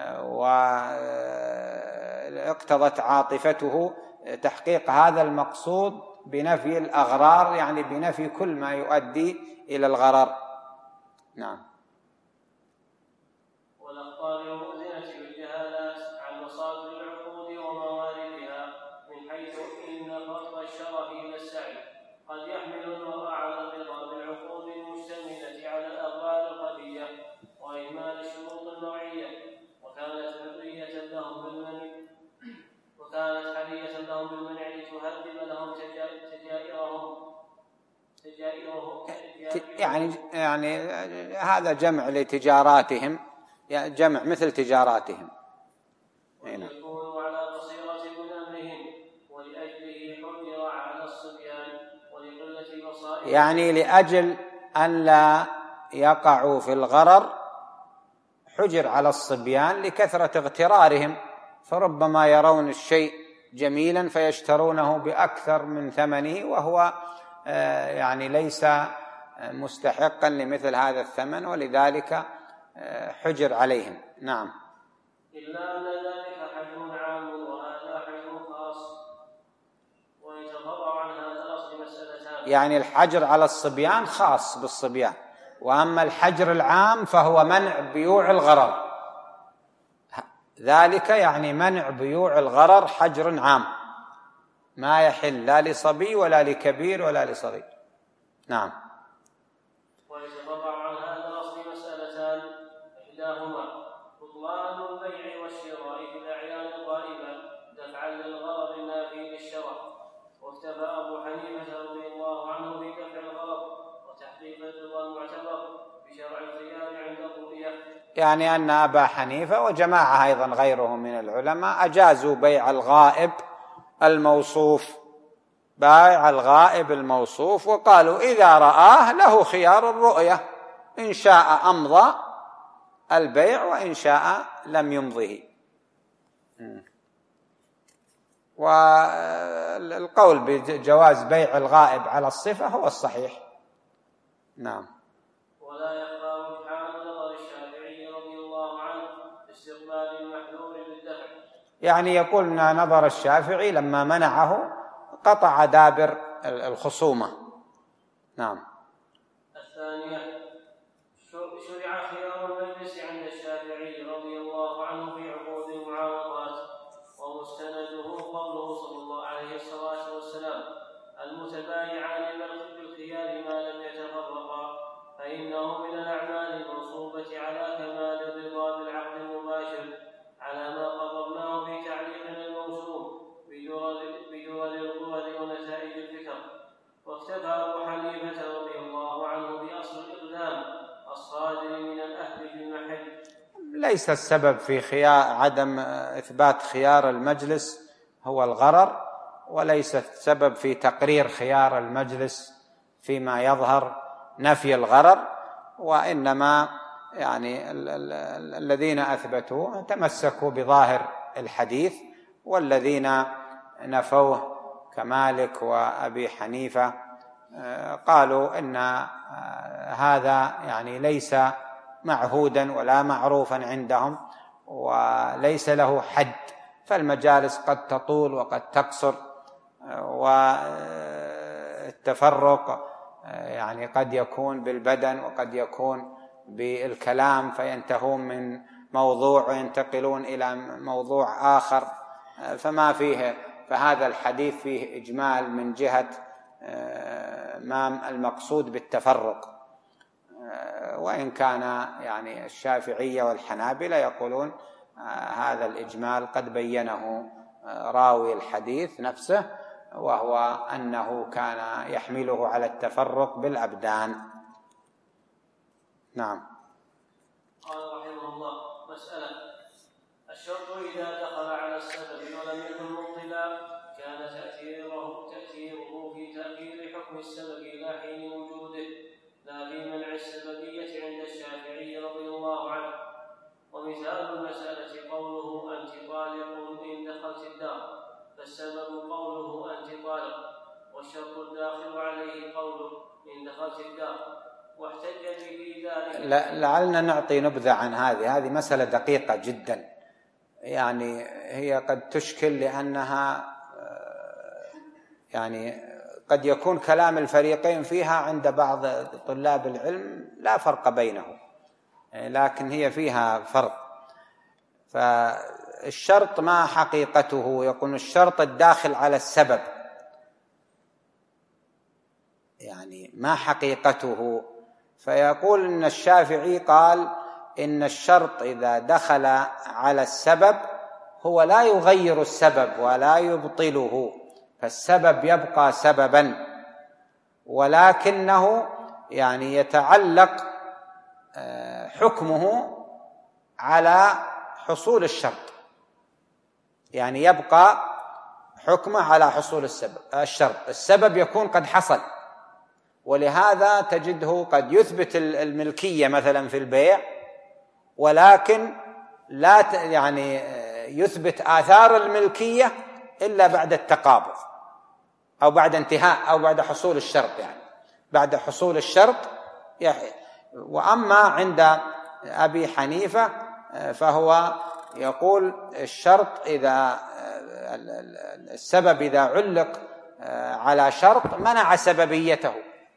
واقتضت عاطفته تحقيق هذا المقصود بنفي الأغرار، يعني بنفي كل ما يؤدي إلى الغرر. نعم. والأخطار المؤذنة بالجهالات عن مصادر العقود ومواردها، من حيث إن فضل الشرف إلى السعي قد يحمل المرء على الرضا بالعقود المشتملة على الأغراض الخفية وإهمال الشروط النوعية، وكانت حرية لهم بالمنع لتهذب لهم يعني هذا جمع لتجاراتهم، يعني جمع مثل تجاراتهم. ويكونوا على بصيرة من أمرهم، ولأجله حجر على الصبيان ولقلة بصائرهم، يعني لأجل أن لا يقعوا في الغرر حجر على الصبيان لكثرة اغترارهم، فربما يرون الشيء جميلا فيشترونه بأكثر من ثمنه، وهو يعني ليس مستحقا لمثل هذا الثمن، ولذلك حجر عليهم. نعم. إلا أن ذلك حجم عام وهذا حجم خاص، ويتفرع عن هذا الأصل مسألتان. يعني الحجر على الصبيان خاص بالصبيان، وأما الحجر العام فهو منع بيوع الغرر، ذلك يعني منع بيوع الغرر حجر عام، ما يحل لا لصبي ولا لكبير ولا لصغير. نعم. ويتفرع عن هذا الأصل مسألتان، إحداهما بطلان البيع والشراء في الأعيان الغائبة دفعا للغرض النافي للشرع، واكتفى أبو حنيفة رضي الله عنه بدفع الغرض وتحقيق الرضا المعتبر بشرع الخيار عند الرؤية. يعني أن أبا حنيفة وجماعة أيضا غيره من العلماء أجازوا بيع الغائب الموصوف، بائع الغائب الموصوف، وقالوا إذا رآه له خيار الرؤية، إن شاء أمضى البيع وإن شاء لم يمضه. والقول بجواز بيع الغائب على الصفة هو الصحيح. نعم. ولا يخفى رجحان نظر الشافعي رضي الله عنه باستقبال المحذور بالدفع، يعني يقول نظر الشافعي لما منعه قطع دابر الخصومة. نعم. الثانية شرع خيار المجلس عند الشافعي رضي الله عنه في عقود المعاوضات، ومستنده قوله صلى الله عليه الصلاة والسلام: المتبايعان بالخيار ما لم يتفرقا، فإنه من الأعمال المنصوبة على كمال الرضا بالعقد المباشر، على ما قررناه في تعليقنا الموسوم بدول الغرض ونتائج الفكر. واكتفى أبو حنيفة رضي الله عنه بأصل الإقدام الصادر من الأهل في المحل. ليس السبب في عدم إثبات خيار المجلس هو الغرر، وليس السبب في تقرير خيار المجلس فيما يظهر نفي الغرر، وإنما يعني الذين أثبتوه تمسكوا بظاهر الحديث، والذين نفوه كمالك وأبي حنيفة قالوا إن هذا يعني ليس معهودا ولا معروفا عندهم وليس له حد، فالمجالس قد تطول وقد تقصر، والتفرق يعني قد يكون بالبدن وقد يكون بالكلام، فينتهون من موضوع وينتقلون إلى موضوع آخر، فما فيه، فهذا الحديث فيه إجمال من جهة ما المقصود بالتفرق، وإن كان يعني الشافعية والحنابلة يقولون هذا الإجمال قد بينه راوي الحديث نفسه، وهو أنه كان يحمله على التفرق بالأبدان. نعم. قال رحمه الله: مسألة: الشرط إذا دخل على السبب ولم يكن مبطلا كان تأثيره في تأثير حكم السبب إلى حين وجوده، لا في منع السببية عند الشافعي رضي الله عنه. ومثال المسألة قوله: أنت طالق إن دخلت الدار، فالسبب قوله: أنت طالق، والشرط الداخل عليه قوله: إن دخلت الدار. واحتج به ذلك. لعلنا نعطي نبذة عن هذه مسألة دقيقة جدا، يعني هي قد تشكل لأنها يعني قد يكون كلام الفريقين فيها عند بعض طلاب العلم لا فرق بينه، لكن هي فيها فرق. فالشرط ما حقيقته؟ يكون الشرط الداخل على السبب، يعني ما حقيقته؟ فيقول إن الشافعي قال إن الشرط إذا دخل على السبب هو لا يغير السبب ولا يبطله، فالسبب يبقى سببا، ولكنه يعني يتعلق حكمه على حصول الشرط، يعني يبقى حكمه على حصول الشرط. السبب يكون قد حصل، ولهذا تجده قد يثبت الملكية مثلا في البيع، ولكن لا يعني يثبت آثار الملكية إلا بعد التقابض أو بعد انتهاء أو بعد حصول الشرط، يعني بعد حصول الشرط. وأما عند أبي حنيفة فهو يقول الشرط إذا السبب إذا علق على شرط منع سببيته،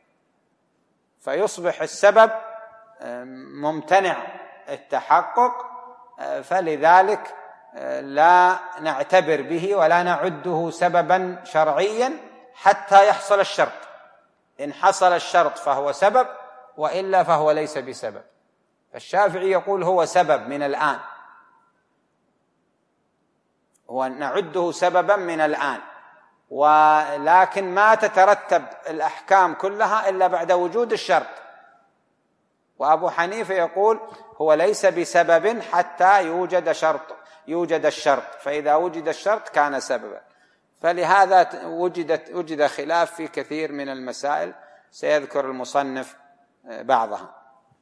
فيصبح السبب ممتنع التحقق، فلذلك لا نعتبر به ولا نعده سببا شرعيا حتى يحصل الشرط. إن حصل الشرط فهو سبب، وإلا فهو ليس بسبب. الشافعي يقول هو سبب من الآن، ونعده سببا من الآن، ولكن ما تترتب الأحكام كلها إلا بعد وجود الشرط. وأبو حنيفة يقول هو ليس بسبب حتى يوجد الشرط، فإذا وجد الشرط كان سببا. فلهذا وجد خلاف في كثير من المسائل، سيذكر المصنف بعضها.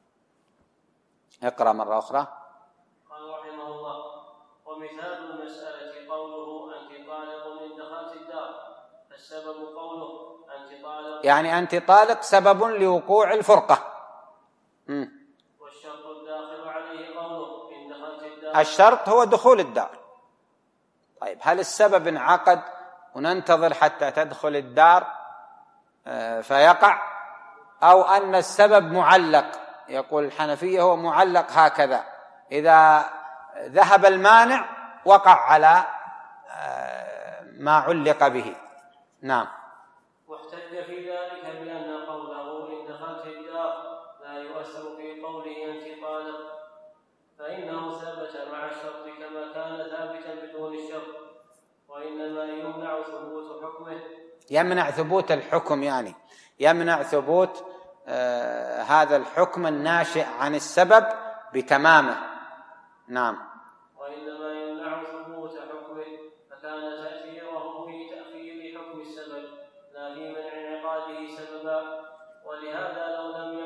اقرأ مرة أخرى. قال رحمه الله: ومثال المسألة قوله: أنت طالق إن دخلت الدار، فالسبب قوله: أنت طالق، يعني أنت طالق سبب لوقوع الفرقة. والشرط الداخل عليه قوله: إن دخلت الدار. الشرط هو دخول الدار. طيب، هل السبب انعقد وننتظر حتى تدخل الدار فيقع، أو أن السبب معلق؟ يقول الحنفية هو معلق هكذا، إذا ذهب المانع وقع على ما علق به. نعم. واحتج في ذلك بأن قوله: إن دخلت الدار لا يؤثر في قوله: أنت طالق، فإنه ثبت مع الشرط كما كان ثابتا بدون الشرط، وإنما يمنع ثبوت حكمه. يمنع ثبوت الحكم، يعني يمنع ثبوت هذا الحكم الناشئ عن السبب بتمامه. نعم. وإنما يمنع ثبوت حكمه، فكان تأثيره في تأخير حكم السبب لا في منع انعقاده سببا. ولهذا لو لم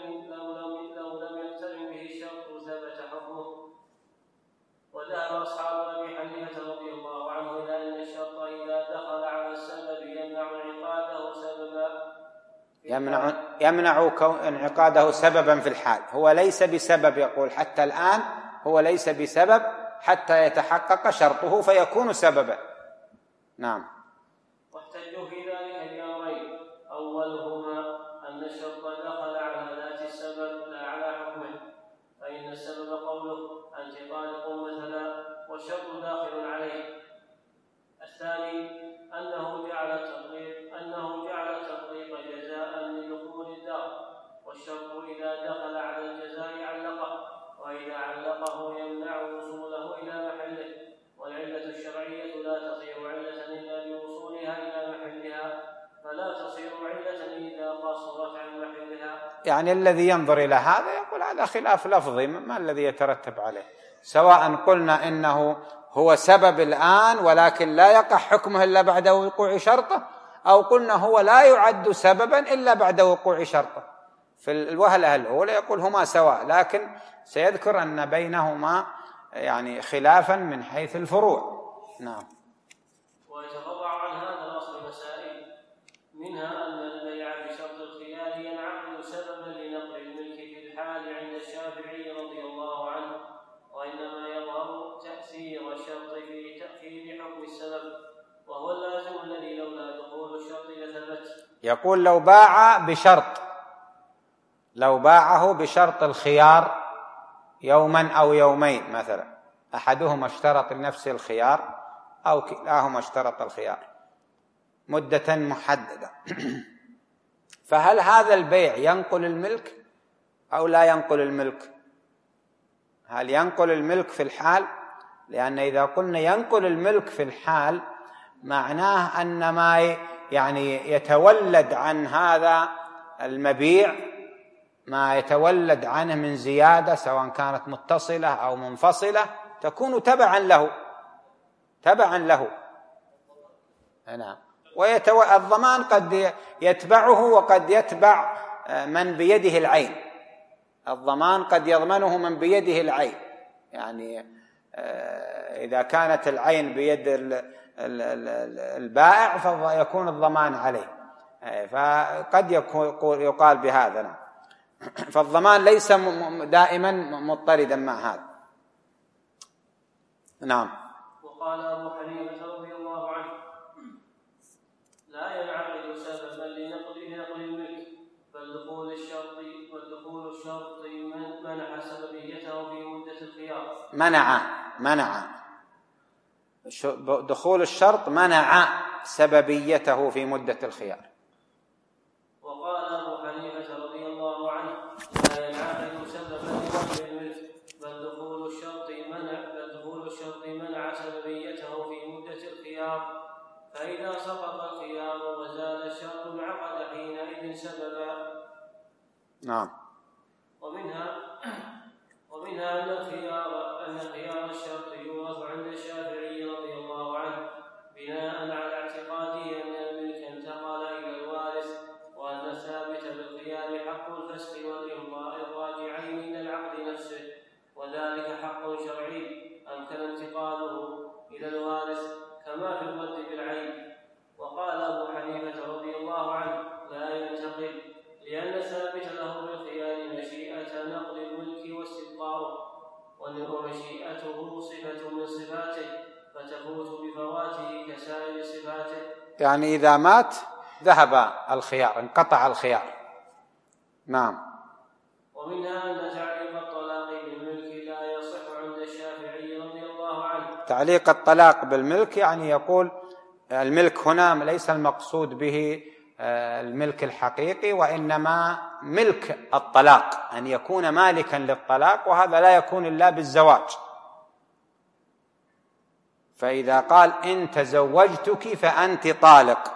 يقترن به الشرط ثبت حكمه. وذهب أصحاب أبي حنيفة رضي الله عنه إلى أن الشرط إذا دخل على السبب يمنع انعقاده سببا، يمنع انعقاده سببا في الحال. هو ليس بسبب، يقول حتى الآن هو ليس بسبب حتى يتحقق شرطه فيكون سببا. نعم. واحتجوا في ذلك بأمرين: أولهما أن الشرط دخل على ذات السبب لا على حكمه، فإن السبب قوله: أنت طالق مثلا، والشرط داخل عليه. الثاني أنه جعل التطبيق جزاء لدخول الدار، والشرط إذا دخل على يعني الذي ينظر إلى هذا يقول هذا خلاف لفظي، ما الذي يترتب عليه؟ سواء قلنا إنه هو سبب الآن ولكن لا يقع حكمه إلا بعد وقوع شرطه، أو قلنا هو لا يعد سببا إلا بعد وقوع شرطه. في الوهلة الأولى يقول هما سواء، لكن سيذكر أن بينهما يعني خلافا من حيث الفروع. نعم. ويتفرع عن هذا الأصل مسائل، منها أن البيع بشرط الخيار ينعقد سببا لنقل الملك في الحال عند الشافعي رضي الله عنه، وإنما يظهر تأثير الشرط في تأخير حكم السبب، وهو اللازم الذي لولا دخول الشرط لثبت. يقول لو باعه بشرط الخيار يوما أو يومين مثلا، أحدهما اشترط لنفسه الخيار أو كلاهما اشترط الخيار مدة محددة، فهل هذا البيع ينقل الملك أو لا ينقل الملك؟ هل ينقل الملك في الحال؟ لأن إذا قلنا ينقل الملك في الحال معناه أن ما يعني يتولد عن هذا المبيع ما يتولد عنه من زيادة سواء كانت متصلة أو منفصلة تكون تبعا له. نعم. الضمان قد يتبعه وقد يتبع من بيده العين. الضمان قد يضمنه من بيده العين، يعني إذا كانت العين بيد البائع فيكون الضمان عليه، فقد يقال بهذا. فالضمان ليس دائما مضطردا مع هذا. نعم. وقال أبو حنيفة رضي الله عنه لا ينعقد سببا لنقل الملك، بل دخول الشرط منع سببيته في مدة الخيار. منع دخول الشرط منع سببيته في مدة الخيار. وقال أبو حنيفة رضي الله عنه لا ينعقد سببا لنقل الملك، بل دخول الشرط منع سببيته في مدة الخيار، فإذا سقط الخيار وزال الشرط انعقد حينئذ سببا. نعم. ومنها أن خيار الشرط يورث عند الشافعي رضي الله عنه بناء على اعتقاده أن الملك انتقل إلى الوارث، وأن الثابت بالخيار حق الفسخ والإمضاء الراجعين إلى العقد نفسه، وذلك حق شرعي أمكن انتقاله إلى الوارث كما في الرد بالعين. وقال أبو حنيفة رضي الله عنه لا ينتقل، لأن الثابت له بالخيار مشيئة نقل الملك واستبقاؤه، ومشيئته صفة من صفاته فتفوت بفواته كسائر صفاته. يعني إذا مات ذهب الخيار، انقطع الخيار. نعم. ومنها أن تعليق الطلاق بالملك لا يصح عند الشافعي رضي الله عنه. تعليق الطلاق بالملك يعني يقول الملك هنا ليس المقصود به الملك الحقيقي، وإنما ملك الطلاق، أن يكون مالكا للطلاق، وهذا لا يكون إلا بالزواج. فإذا قال إن تزوجتك فأنت طالق،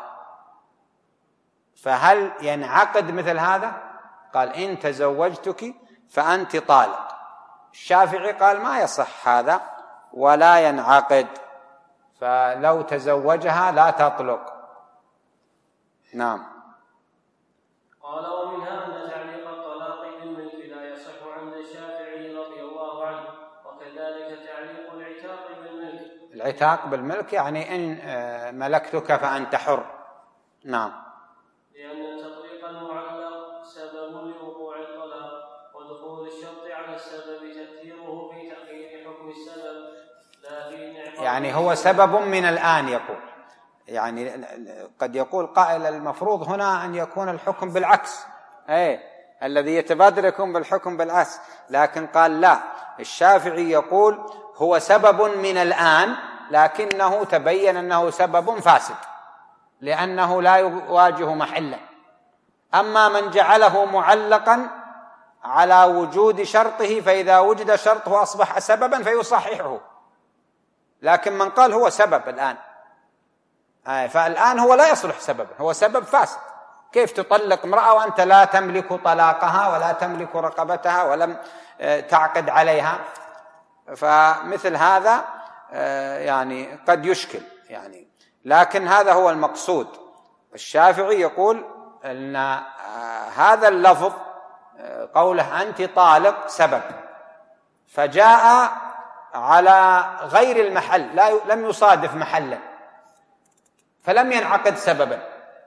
فهل ينعقد مثل هذا؟ قال إن تزوجتك فأنت طالق. الشافعي قال ما يصح هذا ولا ينعقد، فلو تزوجها لا تطلق. نعم. قال ومنها أن تعليق الطلاق بالملك لا يصح عند الشافعي رضي الله عنه، وكذلك تعليق العتاق بالملك. العتاق بالملك يعني إن ملكتك فأنت حر. نعم. لأن تطبيق المعلق سبب لوقوع الطلاق، ودخول الشرط على السبب تأثيره في تأخير حكم السبب لا في انعقاد. يعني هو سبب من الآن يقول، يعني قد يقول قائل المفروض هنا أن يكون الحكم بالعكس، الذي يتبادر يكون بالحكم بالعكس، لكن قال لا، الشافعي يقول هو سبب من الآن لكنه تبين أنه سبب فاسد لأنه لا يواجه محلا. أما من جعله معلقا على وجود شرطه فإذا وجد شرطه أصبح سببا فيصححه، لكن من قال هو سبب الآن فالآن هو لا يصلح سببا، هو سبب فاسد كيف تطلق امرأة وأنت لا تملك طلاقها ولا تملك رقبتها ولم تعقد عليها؟ فمثل هذا يعني قد يشكل يعني، لكن هذا هو المقصود. الشافعي يقول أن هذا اللفظ قوله أنت طالق سبب، فجاء على غير المحل، لم يصادف محلا، فلم ينعقد سببا.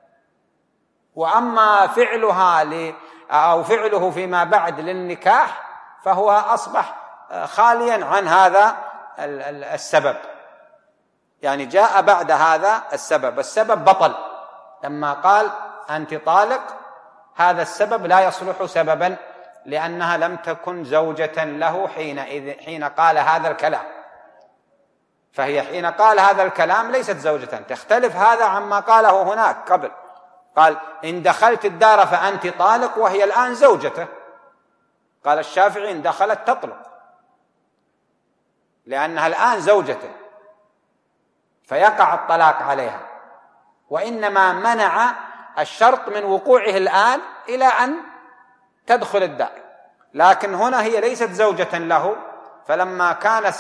وأما فعلها أو فعله فيما بعد للنكاح فهو أصبح خاليا عن هذا السبب، يعني جاء بعد هذا السبب بطل. لما قال أنت طالق هذا السبب لا يصلح سببا، لأنها لم تكن زوجة له حين قال هذا الكلام، فهي حين قال هذا الكلام ليست زوجة. تختلف هذا عما قاله هناك قبل، قال إن دخلت الدار فأنت طالق، وهي الآن زوجته. قال الشافعي إن دخلت تطلق لأنها الآن زوجته فيقع الطلاق عليها، وإنما منع الشرط من وقوعه الآن إلى أن تدخل الدار. لكن هنا هي ليست زوجة له، فلما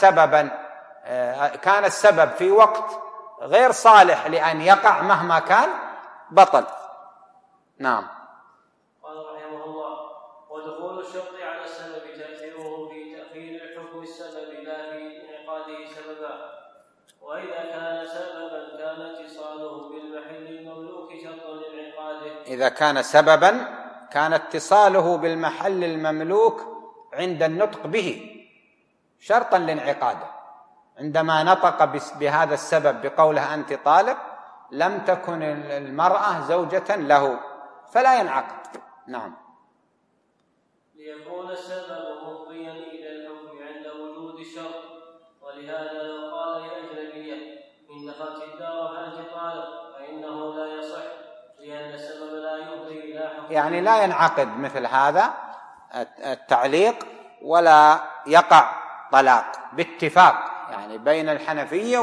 كان السبب في وقت غير صالح لأن يقع مهما كان بطل. نعم. قال رحمه الله: ودخول الشرط على السبب تأثيره في تأخير الحكم السبب لا في انعقاده سببا. وإذا كان سببا كان اتصاله بالمحل المملوك شرطا لانعقاده. إذا كان سببا كان اتصاله بالمحل المملوك عند النطق به شرطا لانعقاده. عندما نطق بهذا السبب بقوله أنت طالق لم تكن المرأة زوجة له فلا ينعقد. نعم. ليكون السبب مفضيا إلى الحكم عند وجود الشرط. ولهذا لو قال لأجنبية إن دخلت الدار فأنت طالق فإنه لا يصح، لأن السبب لا يفضي إلى حكم، يعني لا ينعقد مثل هذا التعليق ولا يقع طلاق باتفاق يعني بين الحنفية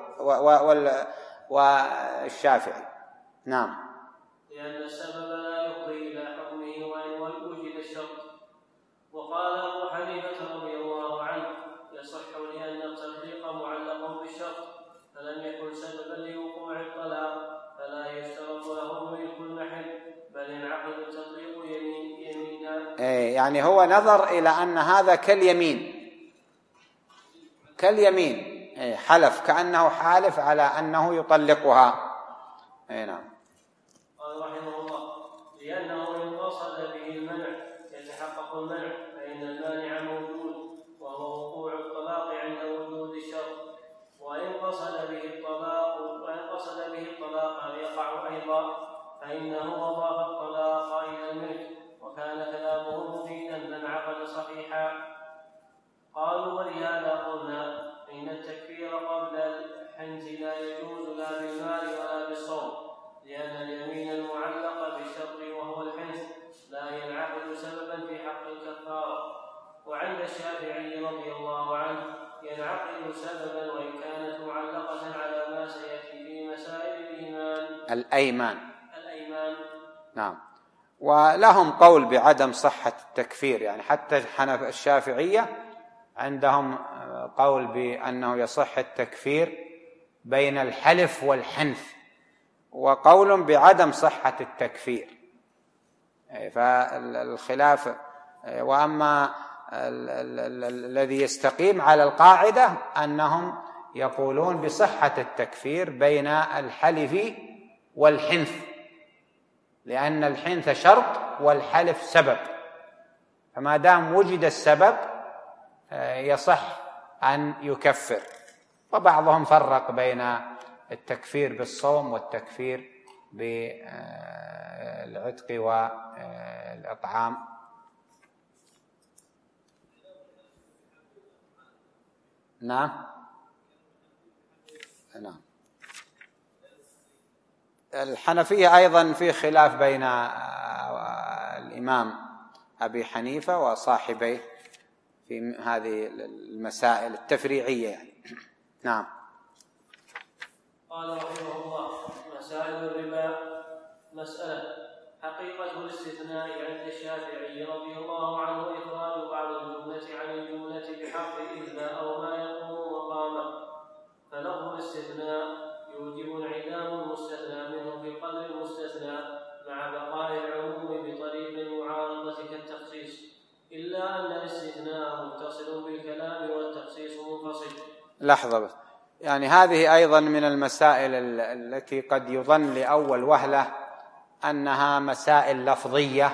والشافعي. نعم. لأن السبب لا يفضي إلى حكمه وإن وجد الشرط. وقال أبو حنيفة رضي الله عنه: يصح لأن التطليق معلق بالشرط، فلم يكن سببا لوقوع الطلاق، فلا يشترط له ملك المحل، بل ينعقد التطليق يمينا. يعني هو نظر إلى أن هذا كاليمين حلف، كأنه حالف على أنه يطلقها. نعم. قال رحمه الله: لأنه إن قصد به المنع يتحقق المنع، فإن المانع موجود وهو وقوع الطلاق عند وجود الشرط. وإن قصد به الطلاق يقع أيضا، فإنه أضاف الطلاق إلى الملك، وكان كلامه مفيدا لانعقد صحيحا. قالوا: ولهذا قلنا إن التكفير قبل الحنث لا يجوز لا بالمال ولا بالصوم، لأن اليمين المعلق بالشرط وهو الحنث لا ينعقد سببا في حق الكفارة. وعند الشافعي رضي الله عنه ينعقد سببا وإن كانت معلقة على ما سيأتي في مسائل الأيمان. نعم. ولهم قول بعدم صحة التكفير، يعني حتى الشافعية عندهم قول بأنه يصح التكفير بين الحلف والحنث، وقول بعدم صحة التكفير. فالخلاف. وأما الذي يستقيم على القاعدة أنهم يقولون بصحة التكفير بين الحلف والحنث، لأن الحنث شرط والحلف سبب، فما دام وجد السبب يصح أن يكفر. وبعضهم فرق بين التكفير بالصوم والتكفير بالعتق والإطعام. نعم. الحنفية أيضا في خلاف بين الإمام أبي حنيفة وصاحبيه في هذه المسائل التفريعية يعني. نعم. قال رحمه الله: مسائل الربا. مسألة: حقيقة الاستثناء عند الشافعي رضي الله عنه إخراج بعض الجملة عن الجملة بحق إلا أو ما يقوم مقامه، فلفظ الاستثناء يوجب انعدام المستثنى منه في قدر المستثنى مع بقاء العموم بطريق المعارضة كالتخصيص، إلا أن الاستثناء متصل بالكلام والتخصيص منفصل. لحظة بس، يعني هذه أيضا من المسائل التي قد يظن لأول وهلة أنها مسائل لفظية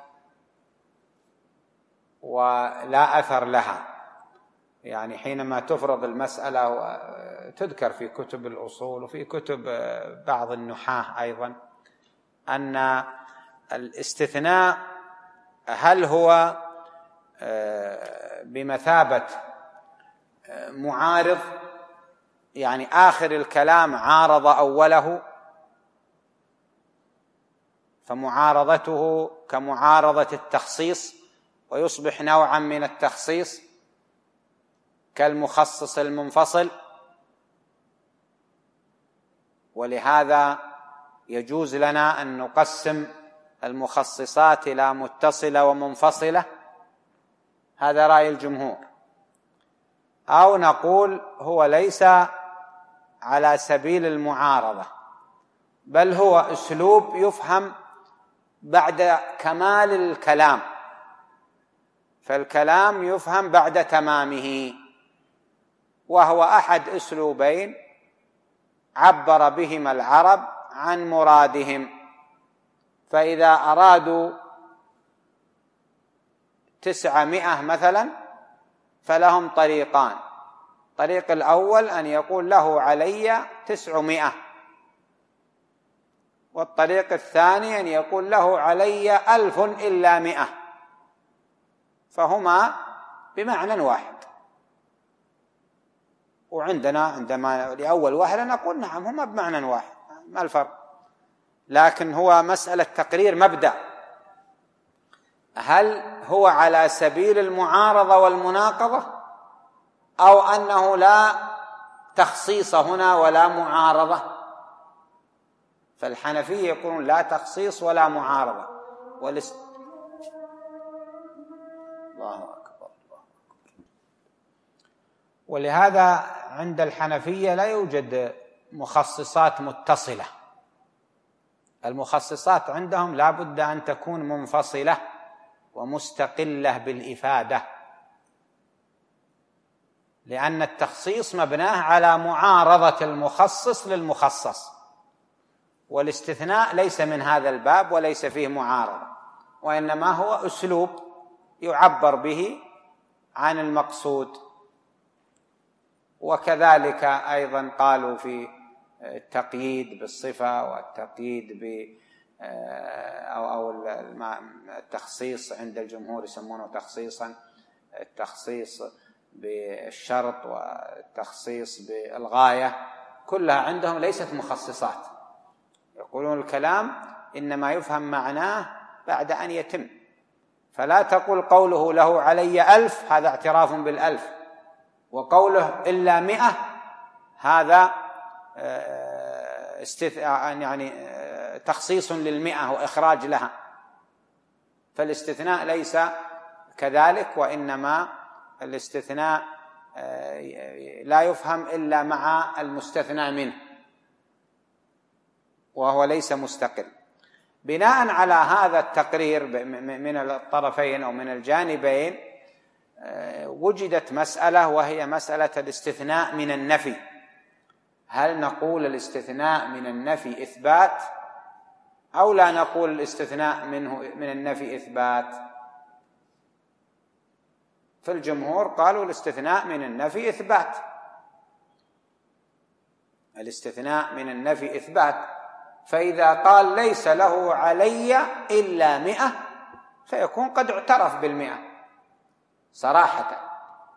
ولا أثر لها. يعني حينما تفرض المسألة تذكر في كتب الأصول وفي كتب بعض النحاة أيضا أن الاستثناء هل هو بمثابة معارض، يعني آخر الكلام عارض أوله فمعارضته كمعارضة التخصيص ويصبح نوعا من التخصيص كالمخصص المنفصل، ولهذا يجوز لنا أن نقسم المخصصات إلى متصلة ومنفصلة، هذا رأي الجمهور. أو نقول هو ليس على سبيل المعارضة، بل هو أسلوب يفهم بعد كمال الكلام، فالكلام يفهم بعد تمامه، وهو أحد أسلوبين عبر بهما العرب عن مرادهم. فإذا أرادوا 900 مثلا فلهم طريقان، الطريق الأول أن يقول له علي 900، والطريق الثاني أن يقول له علي 1000 إلا 100، فهما بمعنى واحد. وعندنا عندما لأول وهلة نقول نعم هما بمعنى واحد، ما الفرق؟ لكن هو مسألة تقرير مبدأ، هل هو على سبيل المعارضة والمناقضة أو أنه لا تخصيص هنا ولا معارضة؟ فالحنفية يقولون لا تخصيص ولا معارضة الله أكبر. ولهذا عند الحنفية لا يوجد مخصصات متصلة، المخصصات عندهم لا بد أن تكون منفصلة ومستقلة بالإفادة، لأن التخصيص مبناه على معارضة المخصص للمخصص، والاستثناء ليس من هذا الباب وليس فيه معارضة، وإنما هو أسلوب يعبر به عن المقصود. وكذلك أيضا قالوا في التقييد بالصفة والتقييد أو التخصيص عند الجمهور يسمونه تخصيصا، التخصيص بالشرط والتخصيص بالغاية، كلها عندهم ليست مخصصات. يقولون الكلام إنما يفهم معناه بعد أن يتم، فلا تقول قوله له علي 1000 هذا اعتراف بال1000، وقوله إلا 100 هذا يعني تخصيص لل100 وإخراج لها. فالاستثناء ليس كذلك، وإنما الاستثناء لا يفهم إلا مع المستثنى منه، وهو ليس مستقل. بناء على هذا التقرير من الطرفين أو من الجانبين وجدت مسألة، وهي مسألة الاستثناء من النفي. هل نقول الاستثناء من النفي إثبات أو لا نقول الاستثناء من النفي إثبات؟ فالجمهور قالوا الاستثناء من النفي إثبات، الاستثناء من النفي إثبات. فإذا قال ليس له علي إلا 100 فيكون قد اعترف بال100 صراحة.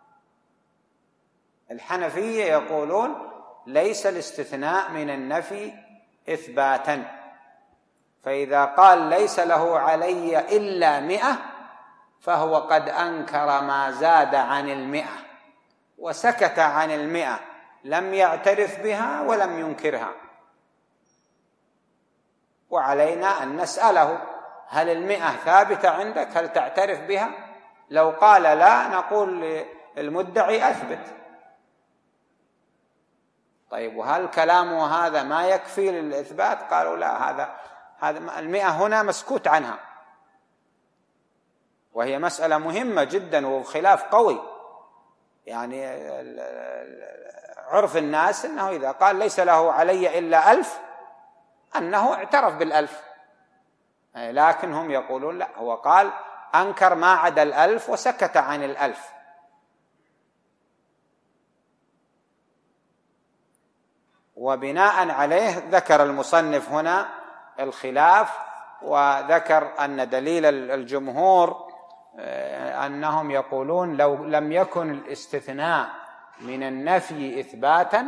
الحنفية يقولون ليس الاستثناء من النفي إثباتا، فإذا قال ليس له علي إلا 100 فهو قد أنكر ما زاد عن 100 وسكت عن 100، لم يعترف بها ولم ينكرها. وعلينا أن نسأله هل 100 ثابتة عندك؟ هل تعترف بها؟ لو قال لا نقول للمدعي أثبت. طيب وهل كلامه هذا ما يكفي للإثبات؟ قالوا لا، هذا 100 هنا مسكوت عنها، وهي مسألة مهمة جدا وخلاف قوي. يعني عرف الناس أنه إذا قال ليس له علي إلا 1000 أنه اعترف بال1000، لكن هم يقولون لا، هو قال أنكر ما عدا 1000 وسكت عن 1000. وبناء عليه ذكر المصنف هنا الخلاف، وذكر أن دليل الجمهور أنهم يقولون لو لم يكن الاستثناء من النفي إثباتا،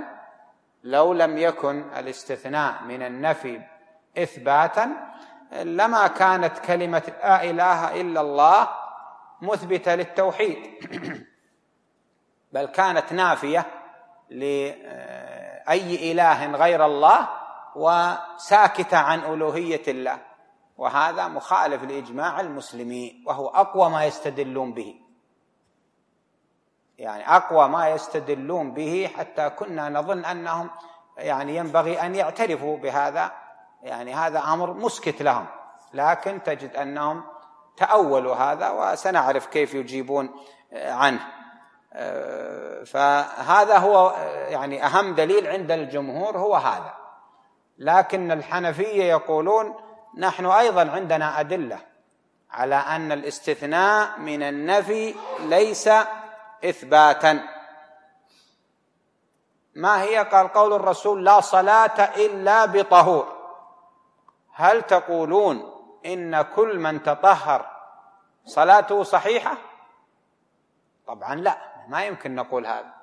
لما كانت كلمة لا إله إلا الله مثبتة للتوحيد، بل كانت نافية لأي إله غير الله وساكتة عن ألوهية الله. وهذا مخالف لإجماع المسلمين، وهو أقوى ما يستدلون به، يعني أقوى ما يستدلون به، حتى كنا نظن أنهم يعني ينبغي أن يعترفوا بهذا، يعني هذا أمر مسكت لهم، لكن تجد أنهم تأولوا هذا، وسنعرف كيف يجيبون عنه. فهذا هو يعني أهم دليل عند الجمهور هو هذا. لكن الحنفية يقولون نحن أيضا عندنا أدلة على أن الاستثناء من النفي ليس إثباتا. ما هي؟ قال قول الرسول لا صلاة إلا بطهور. هل تقولون إن كل من تطهر صلاته صحيحة؟ طبعا لا، ما يمكن نقول هذا.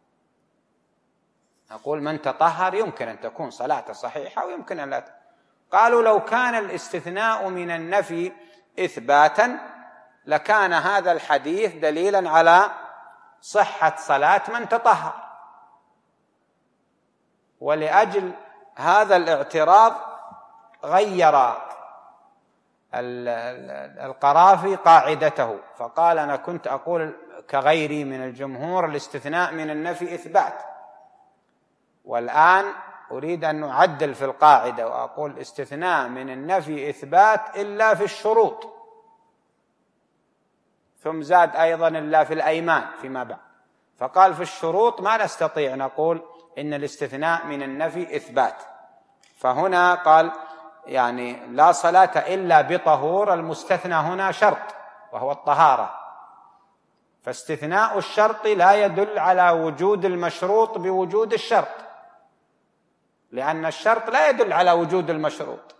نقول من تطهر يمكن أن تكون صلاته صحيحة ويمكن أن لا. قالوا لو كان الاستثناء من النفي إثباتا لكان هذا الحديث دليلا على صحة صلاة من تطهر. ولأجل هذا الاعتراض غير القرافي قاعدته، فقال أنا كنت أقول كغيري من الجمهور الاستثناء من النفي إثبات، والآن أريد أن نعدل في القاعدة وأقول استثناء من النفي إثبات إلا في الشروط، ثم زاد أيضا إلا في الأيمان فيما بعد. فقال في الشروط ما نستطيع نقول إن الاستثناء من النفي إثبات. فهنا قال يعني لا صلاة إلا بطهور، المستثنى هنا شرط وهو الطهارة، فاستثناء الشرط لا يدل على وجود المشروط بوجود الشرط، لأن الشرط لا يدل على وجود المشروط،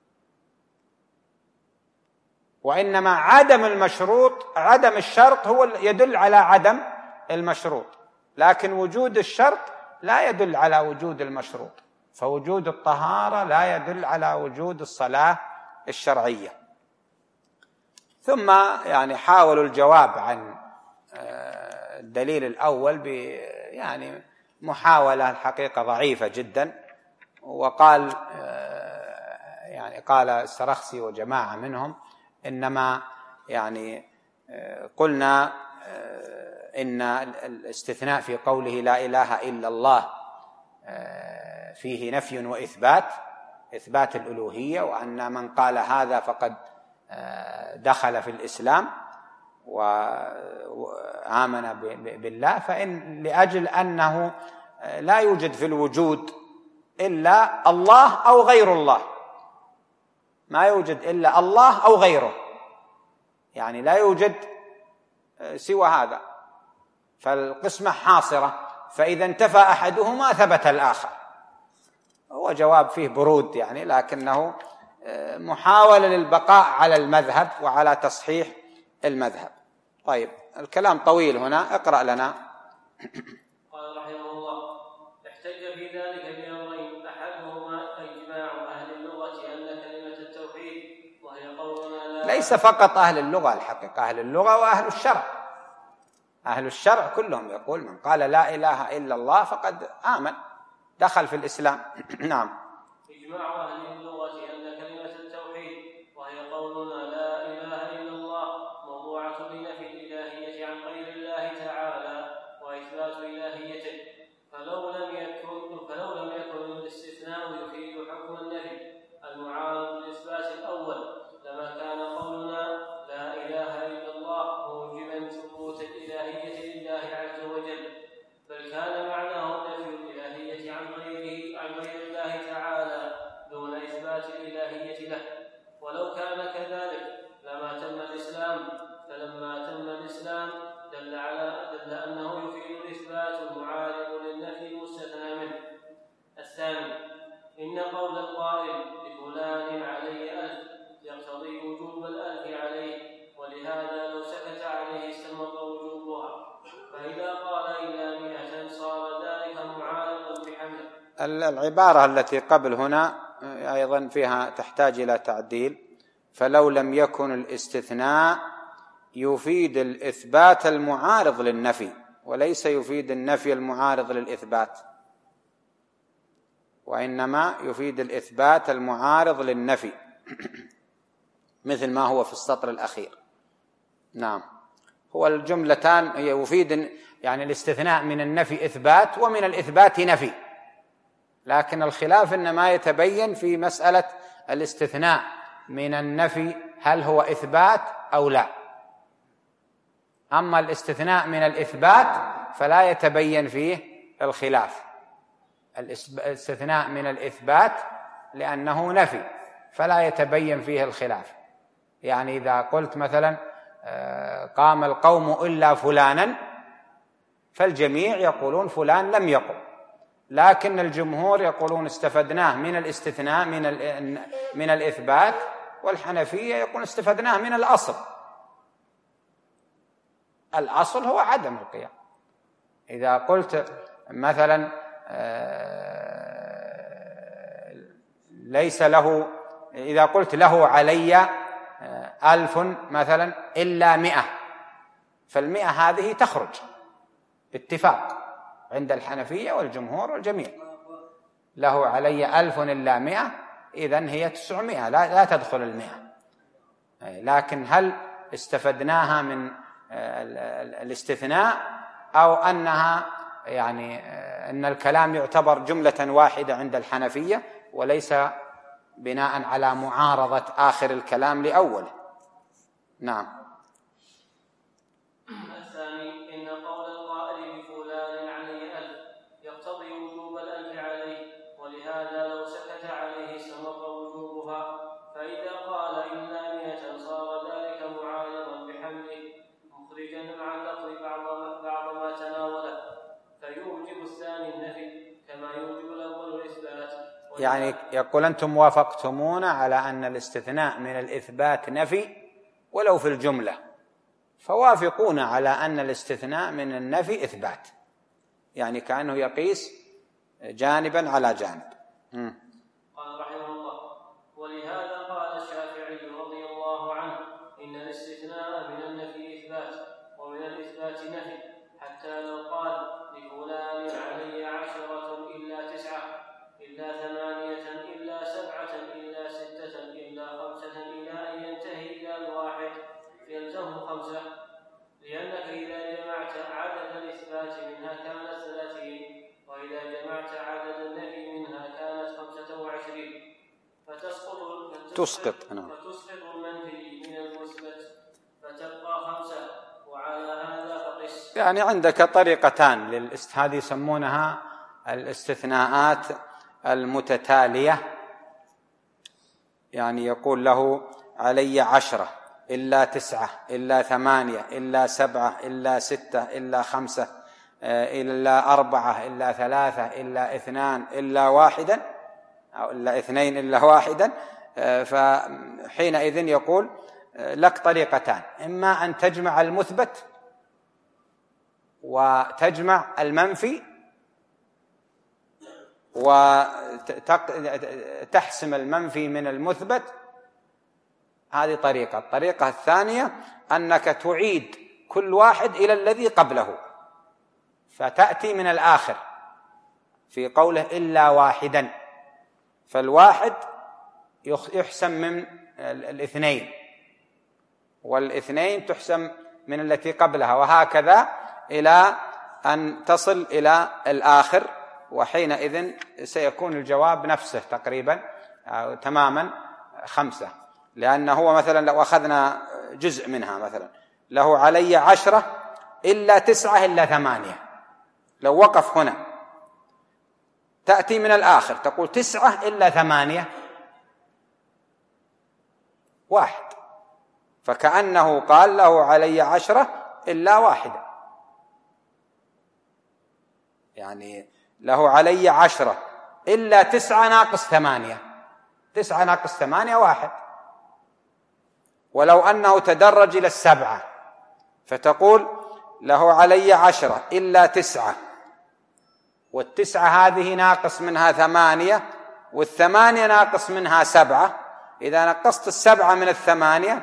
وإنما عدم الشرط هو يدل على عدم المشروط، لكن وجود الشرط لا يدل على وجود المشروط. فوجود الطهارة لا يدل على وجود الصلاة الشرعية. ثم يعني حاولوا الجواب عن الدليل الأول يعني محاولة الحقيقة ضعيفة جدا، وقال يعني قال السرخسي وجماعة منهم إنما يعني قلنا إن الاستثناء في قوله لا إله إلا الله فيه نفي وإثبات، إثبات الألوهية، وأن من قال هذا فقد دخل في الإسلام وآمن بالله. فإن لأجل أنه لا يوجد في الوجود إلا الله أو غير الله، ما يوجد إلا الله أو غيره، يعني لا يوجد سوى هذا، فالقسمة حاصرة، فإذا انتفى أحدهما ثبت الآخر. هو جواب فيه برود يعني، لكنه محاولة للبقاء على المذهب وعلى تصحيح المذهب. طيب الكلام طويل هنا، اقرأ لنا. قال رحمه الله احتج في ذلك بأمرين، أحدهما إجماع أهل اللغة أن كلمة التوحيد وهي قولنا ليس فقط أهل اللغة، الحقيقة أهل اللغة وأهل الشرع، أهل الشرع كلهم يقول من قال لا إله إلا الله فقد آمن دخل في الإسلام. نعم. إجماع أهل اللغة أن كلمة التوحيد وهي قولنا الصفات الإلهية له، ولو كان كذلك لما تم الإسلام. فلما تم الإسلام دل أنه يفيد الإثبات المعارض للنفي المستثنى منه. الثاني، إن قول القائل لفلان علي 1000 يقتضي وجوب ال1000 عليه، ولهذا لو سكت عليه استمر وجوبها، فإذا قال إلى 100 صار ذلك معارضا بحمله. العبارة التي قبل هنا أيضا فيها تحتاج إلى تعديل، فلو لم يكن الاستثناء يفيد الإثبات المعارض للنفي، وليس يفيد النفي المعارض للإثبات، وإنما يفيد الإثبات المعارض للنفي مثل ما هو في السطر الأخير. نعم، هو الجملتان يفيد يعني الاستثناء من النفي إثبات ومن الإثبات نفي، لكن الخلاف إنما يتبين في مسألة الاستثناء من النفي هل هو إثبات أو لا. أما الاستثناء من الإثبات فلا يتبين فيه الخلاف. الاستثناء من الإثبات لأنه نفي فلا يتبين فيه الخلاف. يعني إذا قلت مثلا قام القوم إلا فلانا، فالجميع يقولون فلان لم يقم، لكن الجمهور يقولون استفدناه من الاستثناء من الإثبات، والحنفية يقولون استفدناه من الأصل. الأصل هو عدم القيام. إذا قلت مثلا ليس له، إذا قلت له علي 1000 مثلا إلا 100، فال100 هذه تخرج باتفاق عند الحنفية والجمهور والجميع. له علي 1000 إلا 100، إذن هي 900، لا تدخل 100. لكن هل استفدناها من الاستثناء أو أنها يعني أن الكلام يعتبر جملة واحدة عند الحنفية وليس بناء على معارضة آخر الكلام لأوله؟ نعم. الثاني، إن قول القائل بفلان علي 1000 يقتضي وجوب ال1000 عليه، ولهذا لو سكت عليه استمر وجوبها، فإذا قال إلا 100 صار ذلك معارضا بحمله مخرجا مع اللفظ بعض ما تناوله، فيوجب الثاني النفي كما يوجب الأول الإثبات. يعني يقول أنتم وافقتمونا على أن الاستثناء من الإثبات نفي ولو في الجملة، فوافقونا على أن الاستثناء من النفي إثبات، يعني كأنه يقيس جانبا على جانب. قال رحمه الله: ولهذا قال الشافعي رضي الله عنه إن الاستثناء من النفي إثبات ومن الإثبات نفي، حتى لو قال لفلان علي 10 إلا 9 إلا 8 إلا 7 إلا 6 إلا 5 إلى أن ينتهي إلى الواحد يلزمه 5، لأنك إذا جمعت عدد الإثبات منها كانت 30، وإذا جمعت عدد النفي منها كانت 25، فتسقط المنفي من المثبت فتبقى 5، وعلى هذا فقس. يعني عندك طريقتان هذه يسمونها الاستثناءات المتتالية. يعني يقول له علي 10 إلا 9 إلا 8 إلا 7 إلا 6 إلا 5 إلا 4 إلا 3 إلا 2 إلا 1 أو إلا 2 إلا 1. فحينئذ يقول لك طريقتان: إما أن تجمع المثبت وتجمع المنفي وتحسم المنفي من المثبت، هذه طريقة. الطريقة الثانية أنك تعيد كل واحد إلى الذي قبله، فتأتي من الآخر في قوله إلا 1، فالواحد يحسم من الاثنين، والاثنين تحسم من التي قبلها، وهكذا إلى أن تصل إلى الآخر، وحينئذ سيكون الجواب نفسه تقريبا تماما 5. لأنه هو مثلا لو أخذنا جزء منها، مثلا له علي 10 إلا 9 إلا 8، لو وقف هنا تأتي من الآخر تقول 9 إلا 8 واحد، فكأنه قال له علي 10 إلا واحدة، يعني له علي 10 إلا 9 ناقص 8، 9 ناقص 8 1. ولو أنه تدرج إلى 7 فتقول له علي 10 إلا 9، وال9 هذه ناقص منها 8، وال8 ناقص منها 7. إذا نقصت 7 من 8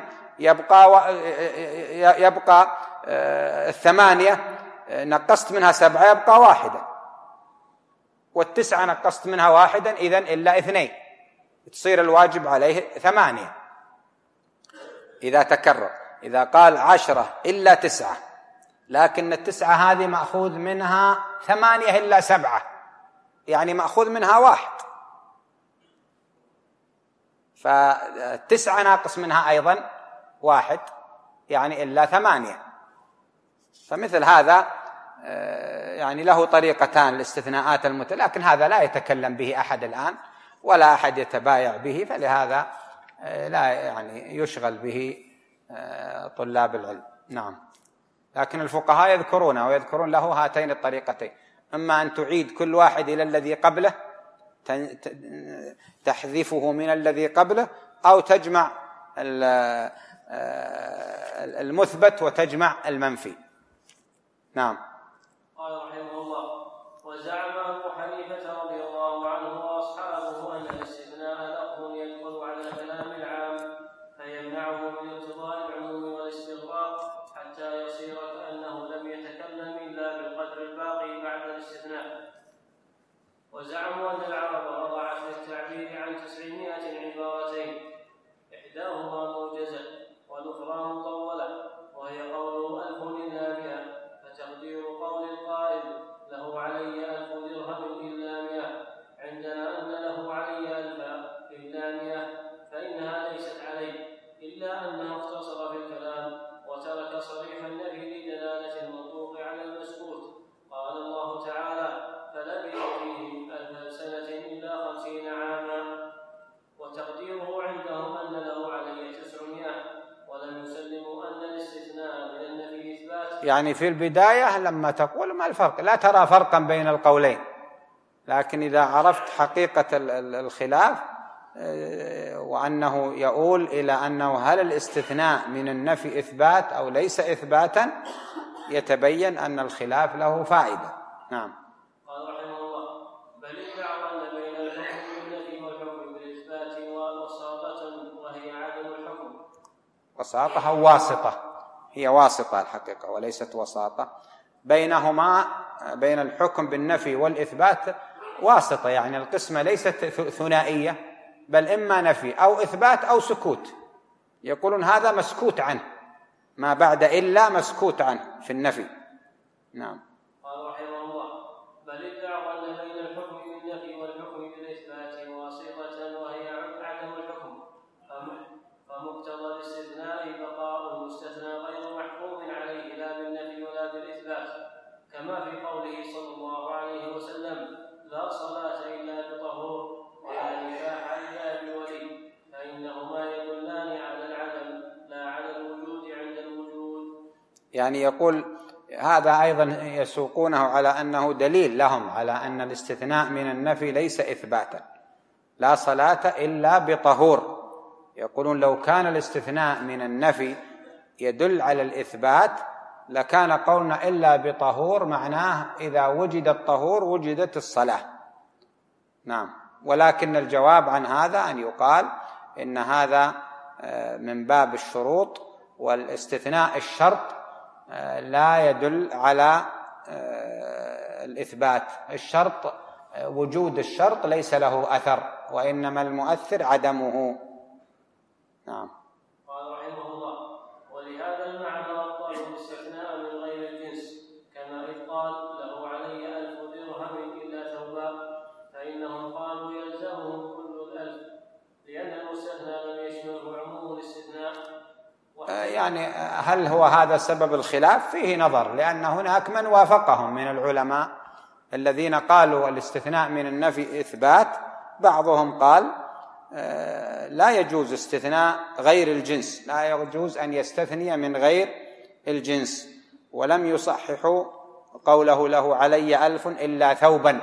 يبقى 8 نقصت منها 7 يبقى 1، وال9 نقصت منها 1 إذن إلا 2، تصير الواجب عليه 8 إذا تكرر. إذا قال 10 إلا 9، لكن ال9 هذه مأخوذ منها 8 إلا 7، يعني مأخوذ منها 1، ف9 ناقص منها أيضا 1 يعني إلا 8. فمثل هذا يعني له طريقتان الاستثناءات لكن هذا لا يتكلم به أحد الآن ولا أحد يتبايع به، فلهذا لا يعني يشغل به طلاب العلم. نعم. لكن الفقهاء يذكرونه ويذكرون له هاتين الطريقتين، إما أن تعيد كل واحد إلى الذي قبله، تحذفه من الذي قبله، أو تجمع المثبت وتجمع المنفي. نعم. قال رحمه الله: وزعم أبو حنيفة رضي الله عنه وأصحابه أن الاستثناء لفظ يدخل على الكلام العام فيمنعه من ارتضاء العموم والاستغراق حتى يصير كأنه لم يتكلم إلا بالقدر الباقي بعد الاستثناء. وزعموا أن العرب وضعت للتعبير عن 900 عبارتين، إحداهما موجزة والأخرى مطولة، وهي قوله 1000 إلا 100، فتقدير قول القائل له علي 1000 درهم إلا 100 عندنا أن له علي 1000 إلا 100 فإنها ليست عليه، إلا أنه اختصر في الكلام وترك صريح النفي لدلالة المنطوق على المسكوت. قال الله تعالى: فلبث فيهم 1000 سنة إلا 50 عاما، وتقديره عندهم أن له علي 900، ولم يسلموا أن الاستثناء من النفي إثبات. يعني في البداية لما تقول ما الفرق، لا ترى فرقا بين القولين، لكن إذا عرفت حقيقة الخلاف وأنه يؤول إلى أنه هل الاستثناء من النفي إثبات أو ليس إثباتا، يتبين أن الخلاف له فائدة. نعم. قال رحمه الله: بل ادعوا أن بين الحكم بالنفي والحكم بالإثبات وساطة وهي عدم الحكم. وساطة أو واسطة، هي واسطة الحقيقة وليست وساطة، بينهما بين الحكم بالنفي والإثبات واسطة، يعني القسمة ليست ثنائية، بل إما نفي أو إثبات أو سكوت. يقولون هذا مسكوت عنه، ما بعد إلا مسكوت عنه في النفي. نعم. قال رحمه الله: بل ادعوا أن بين الحكم بالنفي والحكم بالإثبات واسطة وهي عدم الحكم، فمقتضى الاستثناء بقاء المستثنى غير محكوم عليه لا بالنفي ولا بالإثبات، كما في قوله صلى الله عليه وسلم: لا صلاة إلا بطهور ولا نكاح إلا بولي، فإنهما يدلان على العدم لا على الوجود عند الوجود. يعني يقول هذا أيضا يسوقونه على أنه دليل لهم على أن الاستثناء من النفي ليس إثباتا، لا صلاة إلا بطهور. يقولون لو كان الاستثناء من النفي يدل على الإثبات لكان قولنا إلا بطهور معناه إذا وجد الطهور وجدت الصلاة. نعم. ولكن الجواب عن هذا أن يقال إن هذا من باب الشروط، والاستثناء الشرط لا يدل على الإثبات. الشرط وجود الشرط ليس له أثر، وإنما المؤثر عدمه. نعم. قال رحمه الله: ولهذا المعنى أبطل الاستثناء من غير الجنس، كما إذ قال له علي 1000 درهم إلا ثوبا، فإنهم قالوا يلزمهم كل 1000 لأن المستثنى لم يشمله عموم الاستثناء. يعني هل هو هذا سبب الخلاف؟ فيه نظر، لأن هناك من وافقهم من العلماء الذين قالوا الاستثناء من النفي إثبات. بعضهم قال لا يجوز استثناء غير الجنس، لا يجوز أن يستثني من غير الجنس. ولم يصححوا قوله له علي 1000 إلا ثوبا.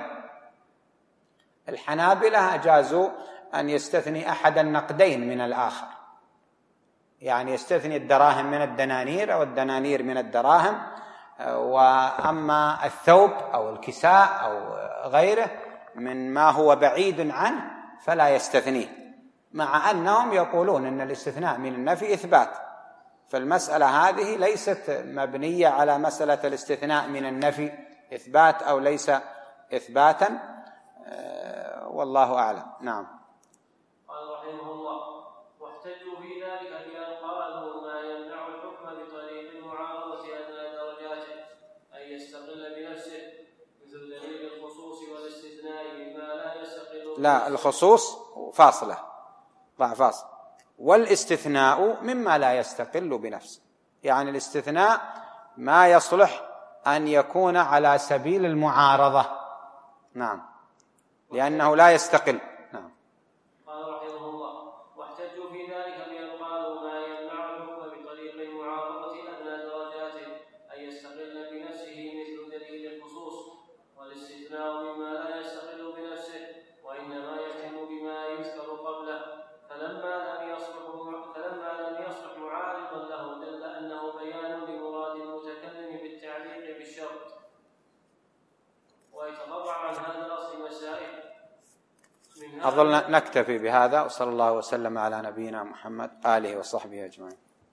الحنابلة أجازوا أن يستثني أحد النقدين من الآخر، يعني يستثني الدراهم من الدنانير أو الدنانير من الدراهم، وأما الثوب أو الكساء أو غيره من ما هو بعيد عنه فلا يستثنيه، مع أنهم يقولون أن الاستثناء من النفي إثبات. فالمسألة هذه ليست مبنية على مسألة الاستثناء من النفي إثبات أو ليس إثباتا، والله أعلم. نعم. قال رحمه الله: واحتجوا في ذلك بأن قالوا ما يمنع الحكم بطريق المعارضة أدنى درجاته أن يستقل بنفسه، مثل دليل الخصوص والاستثناء مما لا يستقل. لا، الخصوص فاصلة، ضع فاصل، والاستثناء مما لا يستقل بنفسه، يعني الاستثناء ما يصلح أن يكون على سبيل المعارضة. نعم، لأنه لا يستقل. نعم. قال رحمه الله: واحتجوا في ذلك بأن قالوا ما يمنع الحكم بطريق المعارضة أدنى درجاته أن يستقل بنفسه، مثل دليل الخصوص والاستثناء مما لا يستقل بنفسه، وإنما يتم بما يذكر قبله، فلما لم يصلح معارضا له دل أنه بيان لمراد المتكلم بالتعليق بالشرط. ويتفرع عن هذا الأصل مسائل. أظن نكتفي بهذا، وصلى الله وسلم على نبينا محمد آله وصحبه أجمعين.